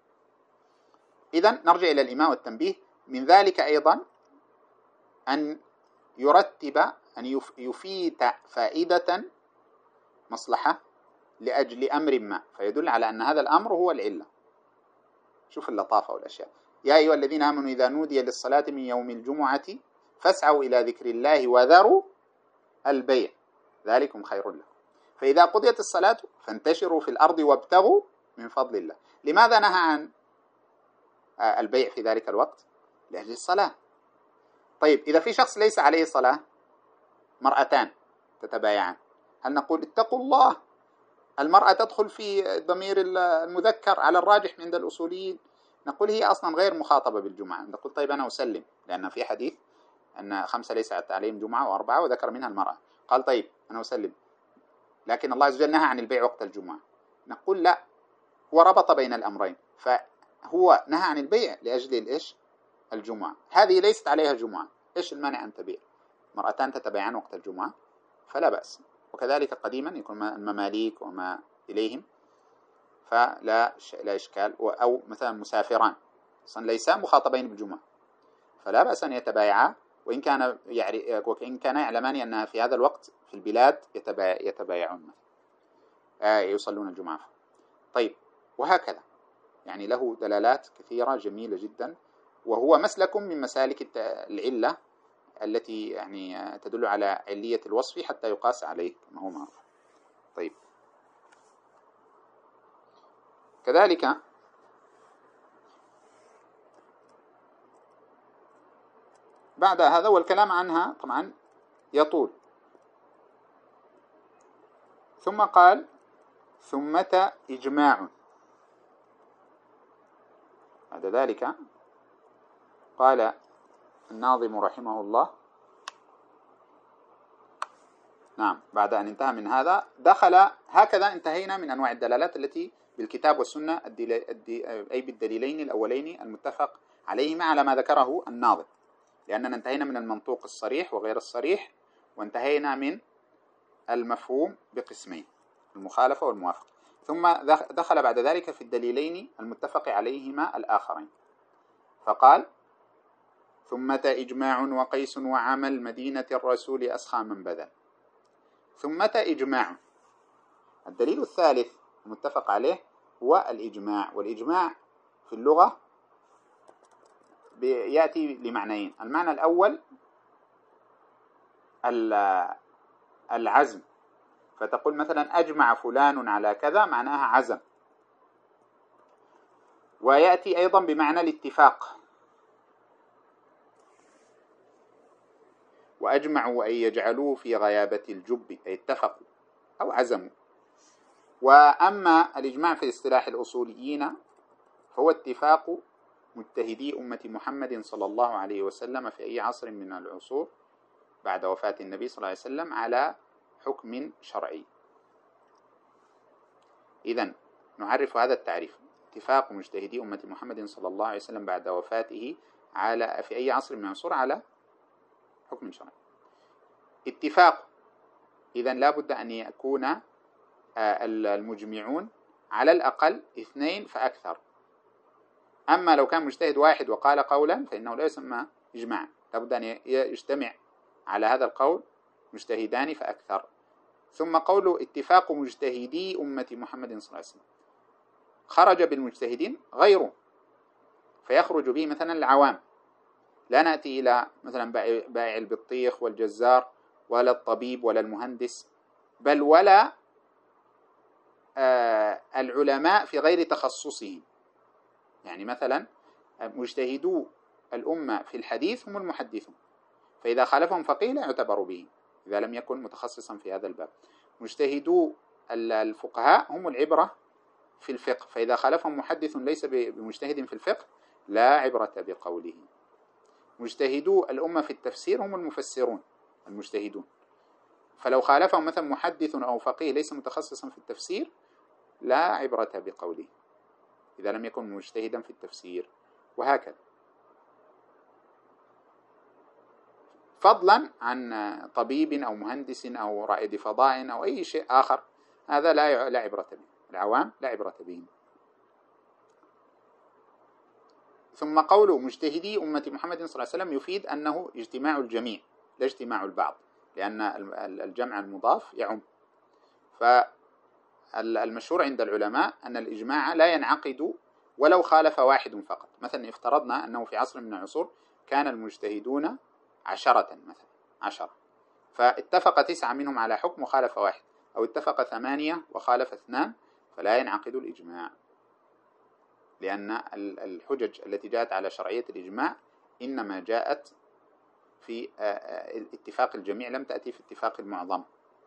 إذن نرجع إلى الإيماء والتنبيه. من ذلك أيضا أن يرتب، أن يفيد فائدة مصلحة لأجل أمر ما، فيدل على أن هذا الأمر هو العلة. شوف اللطافة والأشياء. يا أيها الذين آمنوا إذا نودي للصلاة من يوم الجمعة فاسعوا إلى ذكر الله وذروا البيع ذلكم خير لكم. فإذا قضيت الصلاة فانتشروا في الأرض وابتغوا من فضل الله. لماذا نهى عن البيع في ذلك الوقت؟ لأجل الصلاة. طيب إذا في شخص ليس عليه صلاة، مرأتان تتبايعان، هل نقول اتقوا الله؟ المرأة تدخل في ضمير المذكر على الراجح عند الأصوليين. نقول هي أصلا غير مخاطبة بالجمعة. نقول طيب أنا أسلم، لأن في حديث أن خمسة ليس عليهم جمعة وأربعة وذكر منها المرأة. قال طيب أنا أسلم، لكن الله عز وجل نهى عن البيع وقت الجمعة. نقول لا، هو ربط بين الأمرين، فهو نهى عن البيع لأجل الإيش الجمعة، هذه ليست عليها جمعة، إيش المانع أن تبيع؟ مرأتان تتبايعان وقت الجمعة فلا بأس. وكذلك قديما يكون المماليك وما إليهم فلا لا إشكال، أو مثلا مسافران أصلا ليسا مخاطبين بالجمعة فلا بأس أن يتبايعا، وإن كان يعرف وإن كان يعلمان أنها في هذا الوقت في البلاد يتبايعون آه يصلون الجمعة. طيب وهكذا يعني له دلالات كثيرة جميلة جدا، وهو مسلك من مسالك العلة التي يعني تدل على علية الوصف حتى يقاس عليه كما هو معروف. طيب كذلك بعد هذا والكلام عنها طبعا يطول، ثم قال ثمة إجماع. بعد ذلك قال الناظم رحمه الله نعم بعد أن انتهى من هذا دخل، هكذا انتهينا من أنواع الدلالات التي بالكتاب والسنة أي بالدليلين الأولين المتفق عليهما على ما ذكره الناظم، لأننا انتهينا من المنطوق الصريح وغير الصريح، وانتهينا من المفهوم بقسمين المخالفة والموافقة، ثم دخل بعد ذلك في الدليلين المتفق عليهما الآخرين فقال ثمة إجماع وقيس وعمل مدينة الرسول أسخى من بذل. ثمة إجماع، الدليل الثالث المتفق عليه هو الإجماع، والإجماع في اللغة يأتي لمعنيين. المعنى الأول العزم، فتقول مثلا أجمع فلان على كذا معناها عزم، ويأتي أيضا بمعنى الاتفاق، وأجمعوا أن يجعلوه في غيابة الجب أي اتفقوا أو عزموا. وأما الإجماع في اصطلاح الأصوليين فهو اتفاق مجتهدي أمة محمد صلى الله عليه وسلم في أي عصر من العصور بعد وفاة النبي صلى الله عليه وسلم على حكم شرعي. إذن نعرف هذا التعريف: اتفاق مجتهدي أمة محمد صلى الله عليه وسلم بعد وفاته على في أي عصر من العصور على حكم شرعي. اتفاق، إذن لا بد أن يكون المجمعون على الأقل اثنين فأكثر. أما لو كان مجتهد واحد وقال قولا فإنه لا يسمى إجماع، لا بد أن يجتمع على هذا القول مجتهدان فأكثر. ثم قول اتفاق مجتهدي أمة محمد صلى الله عليه وسلم، خرج بالمجتهدين غيره فيخرج به مثلا العوام، لا نأتي إلى مثلا بائع البطيخ والجزار ولا الطبيب ولا المهندس، بل ولا آه العلماء في غير تخصصهم. يعني مثلا مجتهدو الأمة في الحديث هم المحدثون، فإذا خالفهم فقيه لا يعتبر به إذا لم يكن متخصصا في هذا الباب. مجتهدو الفقهاء هم العبرة في الفقه، فإذا خالفهم محدث ليس بمجتهد في الفقه لا عبرة بقوله. مجتهدو الأمة في التفسير هم المفسرون المجتهدون، فلو خالفهم مثلا محدث أو فقيه ليس متخصصا في التفسير لا عبرة بقوله إذا لم يكن مجتهدا في التفسير، وهكذا. فضلا عن طبيب أو مهندس أو رائد فضاء أو أي شيء آخر، هذا لا لا عبرة به، العوام لا عبرة بهم. ثم قول مجتهدي أمة محمد صلى الله عليه وسلم يفيد أنه اجتماع الجميع لا اجتماع البعض، لأن الجمع المضاف يعم. فالمشهور عند العلماء أن الإجماع لا ينعقد ولو خالف واحد فقط. مثلا افترضنا أنه في عصر من العصور كان المجتهدون عشرة مثلا عشرة، فاتفق تسعة منهم على حكم وخالف واحد، أو اتفق ثمانية وخالف اثنان، فلا ينعقد الإجماع، لأن الحجج التي جاءت على شرعية الإجماع إنما جاءت في اتفاق الجميع، لم تأتي في اتفاق المعظم.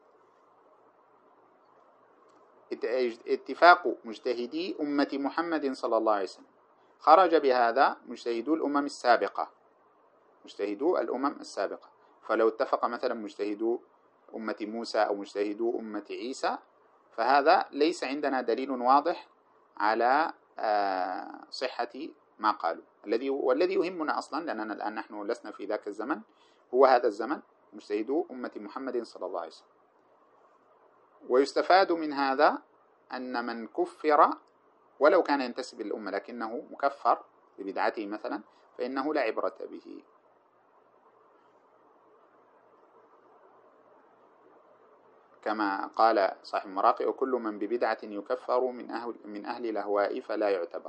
اتفاق مجتهدي أمة محمد صلى الله عليه وسلم، خرج بهذا مجتهدو الأمم السابقة مجتهدو الأمم السابقة فلو اتفق مثلا مجتهدو أمة موسى أو مجتهدو أمة عيسى فهذا ليس عندنا دليل واضح على صحة ما قالوا. الذي والذي يهمنا أصلا، لأننا الآن نحن لسنا في ذاك الزمن، هو هذا الزمن، مجتهدو أمة محمد صلى الله عليه وسلم. ويستفاد من هذا أن من كفر ولو كان ينتسب للأمة لكنه مكفر ببدعته مثلا فإنه لا عبرة به. كما قال صاحب المراقي: وكل من ببدعة يكفر من أهل, من أهل الأهواء فلا يعتبر.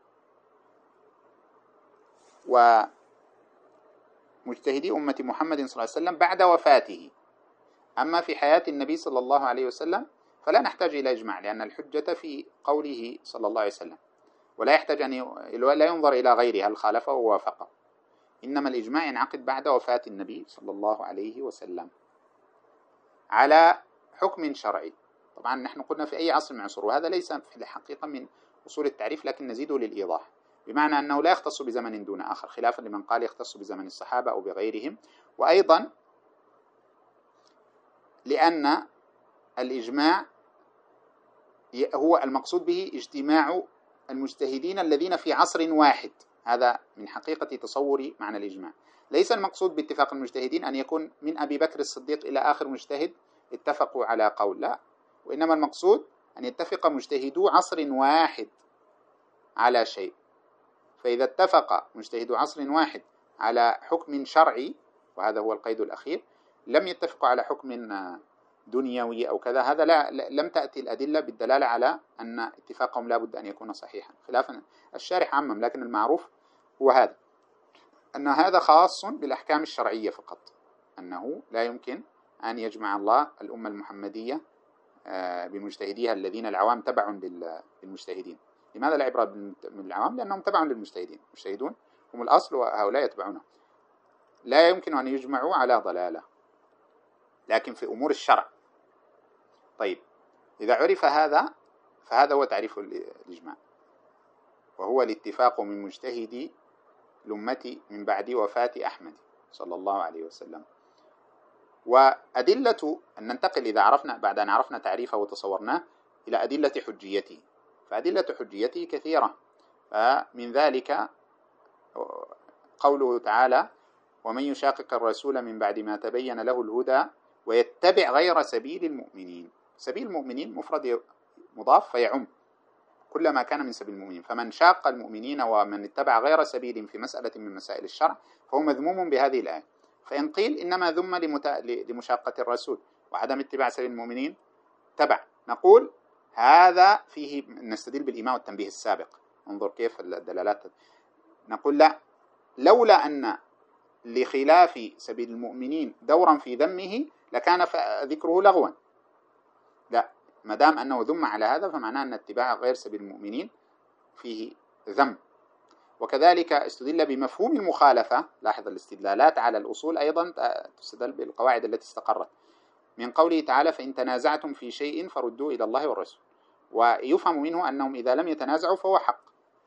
ومجتهدي أمة محمد صلى الله عليه وسلم بعد وفاته. أما في حياة النبي صلى الله عليه وسلم فلا نحتاج إلى إجماع، لأن الحجة في قوله صلى الله عليه وسلم، ولا يحتاج أن لا ينظر إلى غيره هل خالفه ووافقه، إنما الإجماع ينعقد بعد وفاة النبي صلى الله عليه وسلم على حكم شرعي. طبعا نحن قلنا في أي عصر من عصور، وهذا ليس في الحقيقة من أصول التعريف لكن نزيده للإيضاح، بمعنى أنه لا يختص بزمن دون آخر، خلافا لمن قال يختص بزمن الصحابة أو بغيرهم. وأيضا لأن الإجماع هو المقصود به اجتماع المجتهدين الذين في عصر واحد، هذا من حقيقة تصوري معنى الإجماع. ليس المقصود باتفاق المجتهدين أن يكون من أبي بكر الصديق إلى آخر مجتهد اتفقوا على قول، لا، وإنما المقصود أن يتفق مجتهدو عصر واحد على شيء. فإذا اتفق مجتهدو عصر واحد على حكم شرعي، وهذا هو القيد الأخير، لم يتفقوا على حكم دنيوي أو كذا، هذا لا لم تأتي الأدلة بالدلالة على أن اتفاقهم لا بد أن يكون صحيحا، خلافا الشارح عمم، لكن المعروف هو هذا، أن هذا خاص بالأحكام الشرعية فقط، أنه لا يمكن أن يجمع الله الأمة المحمدية بمجتهديها الذين العوام تبع للمجتهدين. لماذا لا عبرة بالعوام؟ لأنهم تبع للمجتهدين، المجتهدون هم الأصل وهؤلاء يتبعونه. لا يمكن أن يجمعوا على ضلالة، لكن في أمور الشرع. طيب، إذا عرف هذا فهذا هو تعريف الإجماع، وهو الاتفاق من مجتهدي الأمة من بعد وفاة أحمد صلى الله عليه وسلم. وأدلة أن ننتقل إذا عرفنا بعد أن عرفنا تعريفه وتصورناه إلى أدلة حجيته، فأدلة حجيته كثيرة، فمن ذلك قوله تعالى: ومن يشاقق الرسول من بعد ما تبين له الهدى ويتبع غير سبيل المؤمنين. سبيل المؤمنين مفرد مضاف فيعم كل ما كان من سبيل المؤمنين، فمن شاق المؤمنين ومن اتبع غير سبيل في مسألة من مسائل الشرع فهو مذموم بهذه الآية. فإن قيل إنما ذم لمشاقة الرسول وعدم اتباع سبيل المؤمنين تبع، نقول هذا فيه نستدل بالإيماء والتنبيه السابق، انظر كيف الدلالات. نقول لا، لولا أن لخلاف سبيل المؤمنين دورا في ذمه لكان ذكره لغوا، لا، ما دام أنه ذم على هذا فمعناه أن اتباع غير سبيل المؤمنين فيه ذم. وكذلك استدل بمفهوم المخالفة، لاحظ الاستدلالات على الأصول أيضا تستدل بالقواعد التي استقرت، من قوله تعالى: فإن تنازعتم في شيء فردوه إلى الله والرسول، ويفهم منه أنهم إذا لم يتنازعوا فهو حق.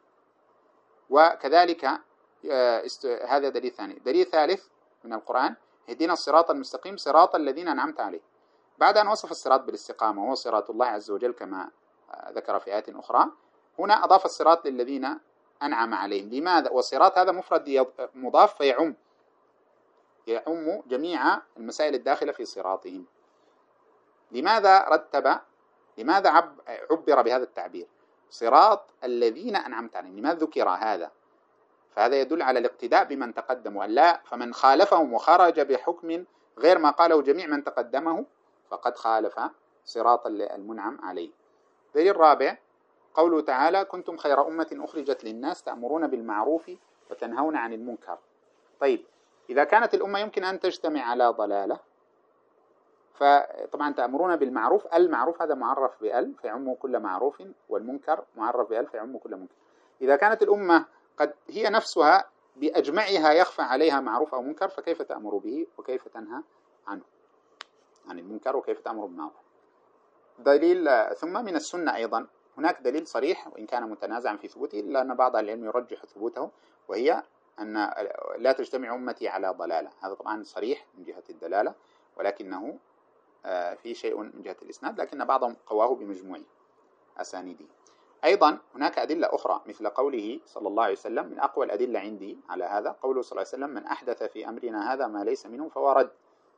وكذلك هذا دليل ثاني. دليل ثالث من القرآن: اهدنا الصراط المستقيم صراط الذين أنعمت عليهم. بعد أن وصف الصراط بالاستقامة وهو صراط الله عز وجل كما ذكر في آيات أخرى، هنا أضاف الصراط للذين أنعم عليهم. لماذا؟ والصراط هذا مفرد مضاف فيعم يعم جميع المسائل الداخلة في صراطهم. لماذا رتب لماذا عبر بهذا التعبير صراط الذين أنعمت عليهم؟ لماذا ذكر هذا؟ فهذا يدل على الاقتداء بمن تقدم، وألا فمن خالفهم وخرج بحكم غير ما قاله جميع من تقدمه فقد خالف صراط المنعم عليه. دليل الرابع قوله تعالى: كنتم خير أمة أخرجت للناس تأمرون بالمعروف وتنهون عن المنكر. طيب، إذا كانت الأمة يمكن أن تجتمع على ضلالة، فطبعا تأمرون بالمعروف، المعروف هذا معرف بأل فيعم كل معروف، والمنكر معرف بأل فيعم كل منكر. إذا كانت الأمة قد هي نفسها بأجمعها يخفى عليها معروف أو منكر، فكيف تأمر به وكيف تنهى عنه عن المنكر وكيف تأمر بالمعروف؟ دليل ثم من السنة أيضا هناك دليل صريح وإن كان متنازعا في ثبوته، إلا أن بعض العلم يرجح ثبوته، وهي أن لا تجتمع أمتي على ضلالة. هذا طبعا صريح من جهة الدلالة، ولكنه في شيء من جهة الإسناد، لكن بعضهم قواه بمجموع أسانيده. أيضا هناك أدلة أخرى مثل قوله صلى الله عليه وسلم، من أقوى الأدلة عندي على هذا قوله صلى الله عليه وسلم: من أحدث في أمرنا هذا ما ليس منه فهو رد.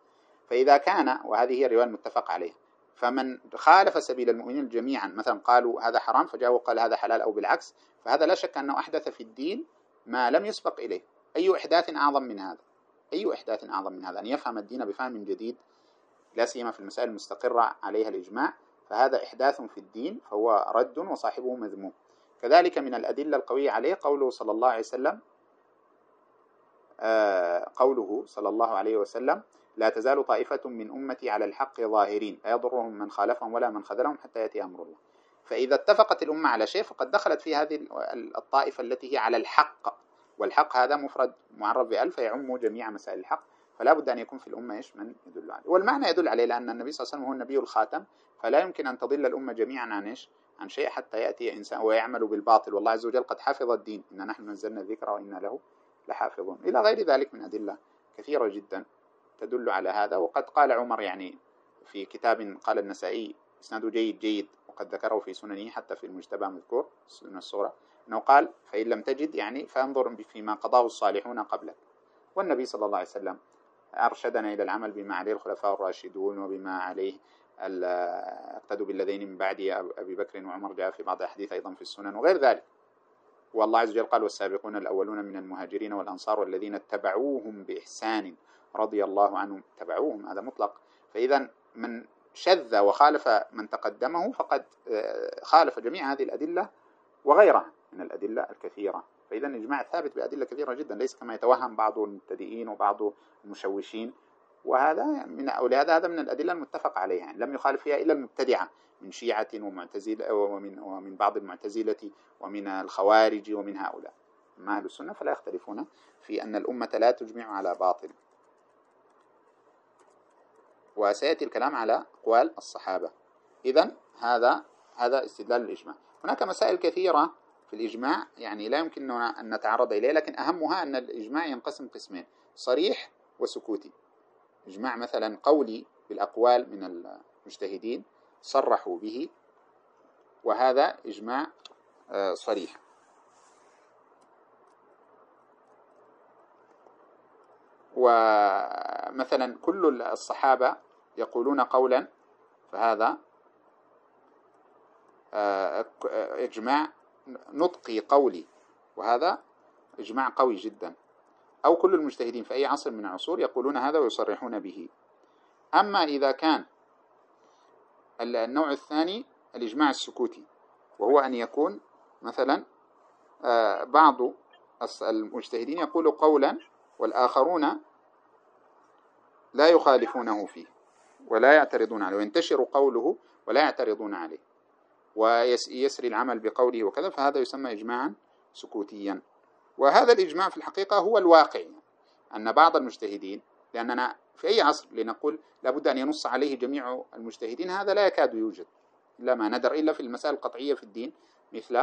فإذا كان، وهذه هي الرواية المتفق عليها، فمن خالف سبيل المؤمنين جميعا، مثلا قالوا هذا حرام فجاء وقال هذا حلال أو بالعكس، فهذا لا شك أنه أحدث في الدين ما لم يسبق إليه. أي إحداث أعظم من هذا؟ أي إحداث أعظم من هذا؟ أن يفهم الدين بفهم جديد، لا سيما في المسائل المستقرة عليها الإجماع، فهذا إحداث في الدين، فهو رد وصاحبه مذموم. كذلك من الأدلة القوية عليه قوله صلى الله عليه وسلم آه قوله صلى الله عليه وسلم: لا تزال طائفة من أمتي على الحق ظاهرين لا يضرهم من خالفهم ولا من خذلهم حتى يأتي أمر الله. فإذا اتفقت الأمة على شيء فقد دخلت في هذه الطائفة التي هي على الحق، والحق هذا مفرد معرف بأل فيعم جميع مسائل الحق، فلا بد أن يكون في الأمة إيش من يدل عليه، والمعنى يدل عليه لأن النبي صلى الله عليه وسلم هو النبي الخاتم، فلا يمكن أن تضل الأمة جميعا عن إيش عن شيء حتى يأتي إنسان ويعمل بالباطل، والله عز وجل قد حفظ الدين، إن نحن نزلنا الذكر وإنا له لحافظون، إلى غير ذلك من أدلة كثيرة جدا تدل على هذا. وقد قال عمر يعني في كتاب قال النسائي إسناده جيد جيد وقد ذكره في سننه حتى في المجتبى مذكور من الصورة، أنه قال: فإن لم تجد يعني فانظر فيما قضاه الصالحون قبلك. والنبي صلى الله عليه وسلم أرشدنا إلى العمل بما عليه الخلفاء الراشدون وبما عليه اقتدوا بالذين من بعد أبي بكر وعمر، جاء في بعض الأحاديث أيضا في السنن وغير ذلك. والله عز وجل قال: والسابقون الأولون من المهاجرين والأنصار والذين اتبعوهم بإحسان رضي الله عنهم. تبعوهم هذا مطلق، فإذا من شذ وخالف من تقدمه فقد خالف جميع هذه الأدلة وغيرها من الأدلة الكثيرة. فإذا الإجماع ثابت بأدلة كثيرة جدا، ليس كما يتوهم بعض المبتدئين وبعض المشوشين، وهذا من ولهذا هذا من الأدلة المتفق عليها، يعني لم يخالف فيها إلا المبتدعة من شيعة ومعتزلة ومن ومن بعض المعتزلة ومن الخوارج ومن هؤلاء. أما أهل السنة فلا يختلفون في أن الأمة لا تجمع على باطل. وسيأتي الكلام على أقوال الصحابة. إذن هذا هذا استدلال الإجماع. هناك مسائل كثيرة في الإجماع يعني لا يمكننا أن نتعرض إليه، لكن أهمها أن الإجماع ينقسم قسمين: صريح وسكوتي. إجماع مثلا قولي بالأقوال من المجتهدين صرحوا به، وهذا إجماع صريح. ومثلا كل الصحابة يقولون قولا، فهذا إجماع نطقي قولي، وهذا إجماع قوي جدا. أو كل المجتهدين في أي عصر من العصور يقولون هذا ويصرحون به. أما إذا كان النوع الثاني الإجماع السكوتي، وهو أن يكون مثلا بعض المجتهدين يقول قولا والآخرون لا يخالفونه فيه ولا يعترضون عليه، وينتشر قوله ولا يعترضون عليه ويسري العمل بقوله وكذا، فهذا يسمى إجماعا سكوتيا. وهذا الإجماع في الحقيقة هو الواقع، أن بعض المجتهدين، لأننا في أي عصر لنقول لابد أن ينص عليه جميع المجتهدين، هذا لا يكاد يوجد إلا ما ندر، إلا في المسائل القطعية في الدين مثل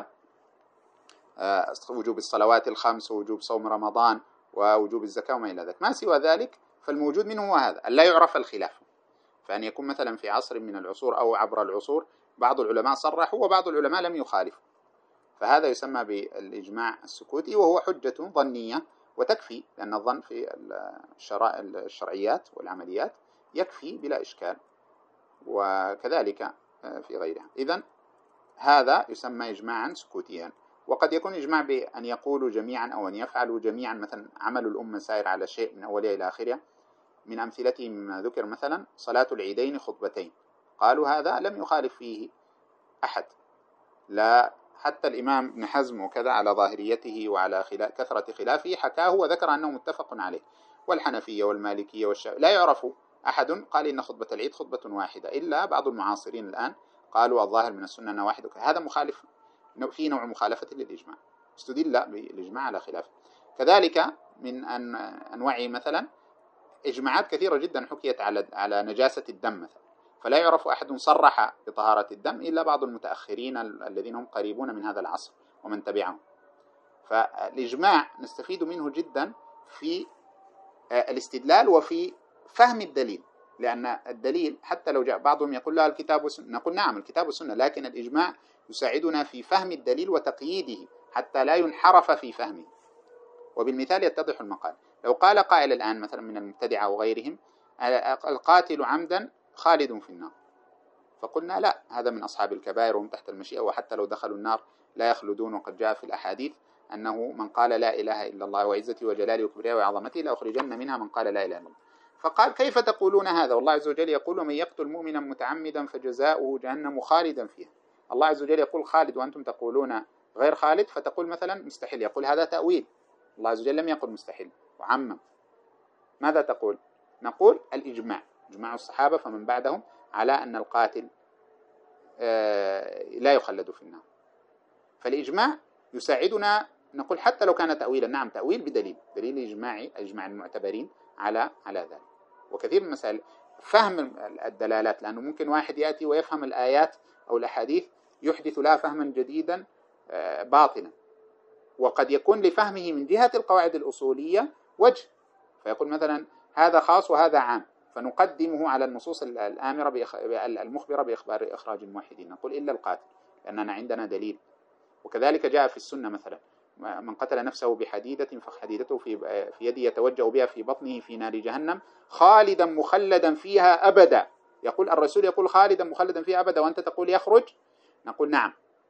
وجوب الصلوات الخمس ووجوب صوم رمضان ووجوب الزكاة وما إلى ذلك. ما سوى ذلك فالموجود منه هو هذا، أن لا يعرف الخلاف. فأن يكون مثلا في عصر من العصور أو عبر العصور بعض العلماء صرحوا وبعض العلماء لم يخالفوا، فهذا يسمى بالإجماع السكوتي، وهو حجة ظنية وتكفي، لأن الظن في الشرعيات والعمليات يكفي بلا إشكال، وكذلك في غيرها. إذن هذا يسمى إجماعا سكوتيا. وقد يكون إجماع بأن يقولوا جميعا أو أن يفعلوا جميعا، مثلا عمل الأمة سائر على شيء من أولها إلى آخرها. من أمثلته مما ذكر مثلا صلاة العيدين خطبتين، قالوا هذا لم يخالف فيه أحد، لا حتى الإمام ابن حزم وكذا على ظاهريته وعلى خلاف كثرة خلافه حكاه وذكر أنه متفق عليه. والحنفية والمالكية والشافعية لا يعرف أحد قال إن خطبة العيد خطبة واحدة، إلا بعض المعاصرين الآن قالوا الظاهر من السنة أنه واحد، هذا مخالف، في نوع مخالفة للإجماع، استدل بالإجماع على خلافه. كذلك من أنواع مثلا إجماعات كثيرة جدا حكيت على على نجاسة الدم مثلا، فلا يعرف أحد صرح بطهارة الدم إلا بعض المتأخرين الذين هم قريبون من هذا العصر ومن تبعهم. فالإجماع نستفيد منه جدا في الاستدلال وفي فهم الدليل، لأن الدليل حتى لو جاء بعضهم يقول لا الكتاب والسنة، نقول نعم الكتاب والسنة، لكن الإجماع يساعدنا في فهم الدليل وتقييده حتى لا ينحرف في فهمه. وبالمثال يتضح المقال. لو قال قائل الآن مثلا من المبتدعة وغيرهم القاتل عمدا خالد في النار، فقلنا لا، هذا من أصحاب الكبائر وهم تحت المشيئة، وحتى لو دخلوا النار لا يخلدون، وقد جاء في الأحاديث أنه من قال لا إله إلا الله وعزتي وجلالي وكبرياء وعظمتي لأخرجن منها من قال لا إله إلا الله. فقال كيف تقولون هذا والله عز وجل يقول ومن يقتل مؤمنا متعمدا فجزاؤه جهنم خالدا فيها. الله عز وجل يقول خالد وأنتم تقولون غير خالد، فتقول مثلا مستحيل، يقول هذا تأويل، الله عز وجل لم يقل مستحيل وعمم. ماذا تقول؟ نقول الإجماع، إجماع الصحابة فمن بعدهم على أن القاتل لا يخلد في النار. فالإجماع يساعدنا نقول حتى لو كان تأويلا، نعم تأويل بدليل، دليل إجماعي، إجماع المعتبرين على على ذلك. وكثير من مسائل فهم الدلالات، لأنه ممكن واحد يأتي ويفهم الآيات أو الأحاديث يحدث لها فهما جديدا باطنا، وقد يكون لفهمه من جهة القواعد الأصولية وجه، فيقول مثلا هذا خاص وهذا عام، فنقدمه على النصوص الآمرة بإخ... المخبرة بإخبار إخراج الموحدين، نقول إلا القاتل لأننا عندنا دليل. وكذلك جاء في السنة مثلا من قتل نفسه بحديدة فحديدته في في يده يتوجأ بها في بطنه في نار جهنم خالدا مخلدا فيها أبدا، يقول الرسول يقول خالدا مخلدا فيها أبدا وأنت تقول يخرج، نقول نعم،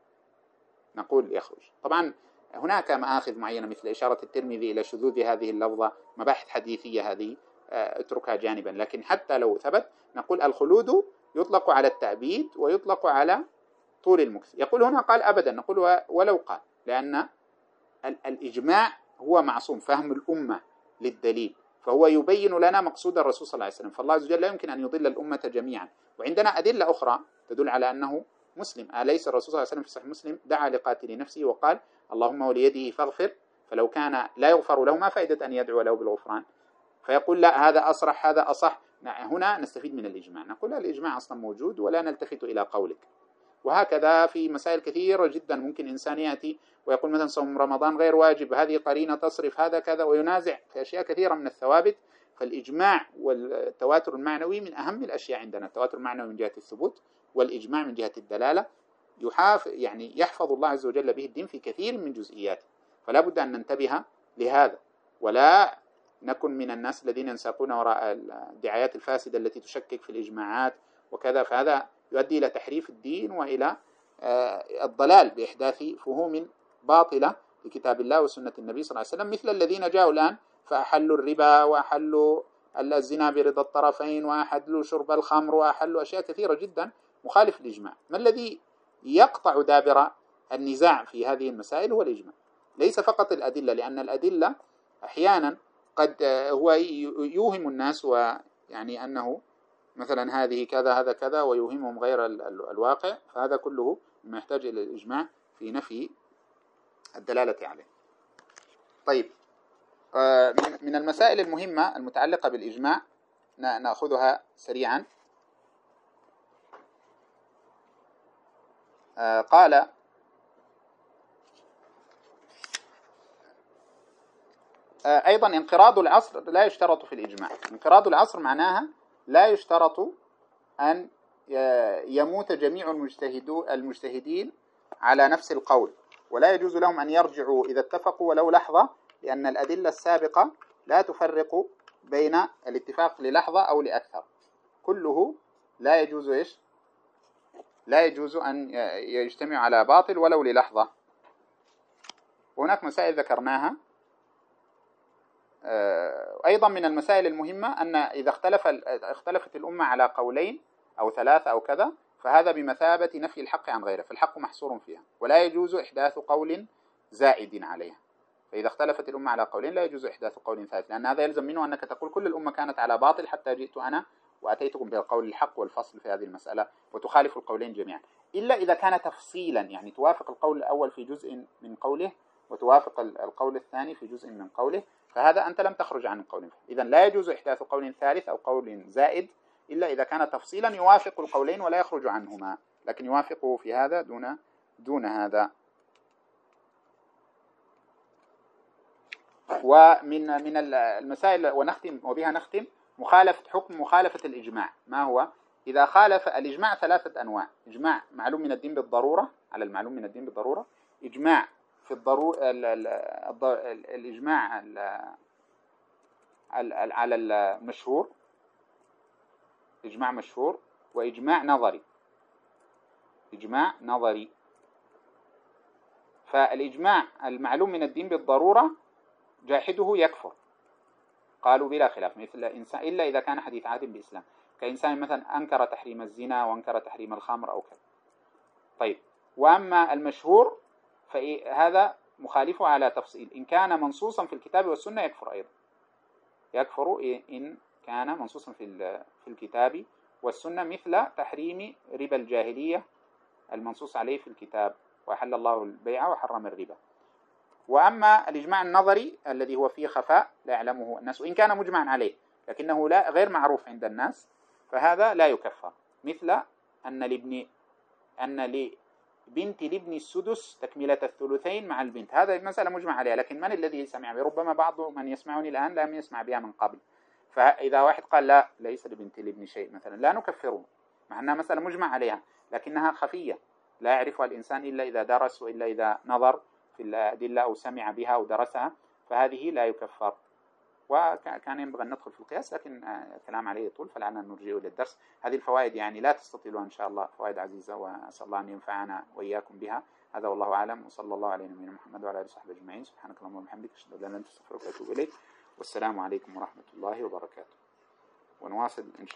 نقول يخرج. طبعا هناك مآخذ معينة مثل إشارة الترمذي إلى شذوذ هذه اللفظة، مباحث حديثية هذه اتركها جانبا، لكن حتى لو ثبت نقول الخلود يطلق على التأبيد ويطلق على طول المكث. يقول هنا قال أبدا، نقول ولو قال، لأن الإجماع هو معصوم، فهم الأمة للدليل، فهو يبين لنا مقصود الرسول صلى الله عليه وسلم، فالله عز وجل لا يمكن أن يضل الأمة جميعا. وعندنا أدلة أخرى تدل على أنه مسلم، أليس الرسول صلى الله عليه وسلم في صحيح مسلم دعا لقاتل نفسه وقال اللهم وليده فاغفر، فلو كان لا يغفر له ما فائدة أن يدعو له بالغفران؟ فيقول لا هذا أصرح هذا أصح. هنا نستفيد من الإجماع، نقول لا، الإجماع أصلا موجود ولا نلتفت إلى قولك. وهكذا في مسائل كثيرة جدا ممكن إنسان يأتي ويقول مثلا صوم رمضان غير واجب، هذه قرينة تصرف هذا كذا، وينازع في أشياء كثيرة من الثوابت. فالإجماع والتواتر المعنوي من أهم الأشياء عندنا، التواتر المعنوي من جهة الثبوت والإجماع من جهة الدلالة، يحاف يعني يحفظ الله عز وجل به الدين في كثير من جزئياته. فلا بد أن ننتبه لهذا، ولا نكن من الناس الذين ينساقون وراء الدعايات الفاسدة التي تشكك في الإجماعات وكذا، فهذا يؤدي إلى تحريف الدين وإلى الضلال بإحداث فهوم باطلة لكتاب الله وسنة النبي صلى الله عليه وسلم، مثل الذين جاءوا الآن فأحلوا الربا وأحلوا الزنا برضا الطرفين وأحلوا شرب الخمر وأحلوا أشياء كثيرة جدا مخالف الإجماع. ما الذي يقطع دابر النزاع في هذه المسائل؟ هو الإجماع، ليس فقط الأدلة، لأن الأدلة أحيانا قد هو يوهم الناس ويعني أنه مثلا هذه كذا هذا كذا ويوهمهم غير الواقع، فهذا كله ما يحتاج إلى الإجماع في نفي الدلالة عليه. طيب، من المسائل المهمة المتعلقة بالإجماع نأخذها سريعا. قال أيضا انقراض العصر لا يشترط في الإجماع. انقراض العصر معناها لا يشترط أن يموت جميع المجتهدين على نفس القول، ولا يجوز لهم أن يرجعوا إذا اتفقوا ولو لحظة، لأن الأدلة السابقة لا تفرق بين الاتفاق للحظة أو لأكثر، كله لا يجوز إيش؟ لا يجوز أن يجتمع على باطل ولو للحظة. وهناك مسائل ذكرناها. أيضا من المسائل المهمة أن إذا اختلف اختلفت الأمة على قولين أو ثلاثة أو كذا، فهذا بمثابة نفي الحق عن غيره، فالحق محصور فيها، ولا يجوز إحداث قول زائد عليها. فإذا اختلفت الأمة على قولين لا يجوز إحداث قول ثالث، لأن هذا يلزم منه أنك تقول كل الأمة كانت على باطل حتى جئت أنا وأتيتكم بالقول الحق والفصل في هذه المسألة، وتخالف القولين جميعا، إلا إذا كان تفصيلا، يعني توافق القول الأول في جزء من قوله وتوافق القول الثاني في جزء من قوله، فهذا أنت لم تخرج عن القول. إذا لا يجوز إحداث قول ثالث أو قول زائد إلا إذا كان تفصيلا يوافق القولين ولا يخرج عنهما، لكن يوافقه في هذا دون دون هذا. ومن من المسائل ونختم وبها نختم مخالفة حكم مخالفة الإجماع. ما هو؟ إذا خالف الإجماع ثلاثة أنواع: إجماع معلوم من الدين بالضرورة، على المعلوم من الدين بالضرورة، إجماع في الضرورة، الإجماع على المشهور، إجماع مشهور وإجماع نظري. إجماع نظري. فالإجماع المعلوم من الدين بالضرورة جاحده يكفر، قالوا بلا خلاف، مثل إنسان إلا إذا كان حديث عهد بالإسلام، كإنسان مثلا أنكر تحريم الزنا وأنكر تحريم الخمر أو كذا. طيب، وأما المشهور فهذا مخالفه على تفصيل، إن كان منصوصا في الكتاب والسنة يكفر أيضا، يكفر إن كان منصوصا في في الكتاب والسنة، مثل تحريم ربا الجاهلية المنصوص عليه في الكتاب، وأحل الله البيع وحرم الربا. وأما الإجماع النظري الذي هو فيه خفاء لا يعلمه الناس، وإن كان مجمعا عليه لكنه لا غير معروف عند الناس، فهذا لا يكفر، مثل أن لابن أن لبنت لابن السدس تكملة الثلثين مع البنت، هذا مسألة مجمع عليها، لكن من الذي سمع بها؟ ربما بعض من يسمعني الآن لم يسمع بها من قبل، فإذا واحد قال لا ليس لبنت لابن شيء مثلا لا نكفره، مع أنها مسألة مجمع عليها لكنها خفية لا يعرفها الإنسان إلا إذا درس وإلا إذا نظر في الأدلة أو سمع بها أو درسها، فهذه لا يكفر. وكان ينبغي أن ندخل في القياس لكن الكلام عليه يطول، فلعلنا نرجئه للدرس. هذه الفوائد يعني لا تستطيلها إن شاء الله، فوائد عزيزة، وأسأل الله أن ينفعنا وإياكم بها. هذا والله أعلم، وصلى الله على نبينا محمد وعلى آله وصحبه أجمعين. سبحانك اللهم وبحمدك، أشهد أن لا إله إلا أنت، أستغفرك وأتوب إليك، والسلام عليكم ورحمة الله وبركاته. ونواصل إن شاء الله.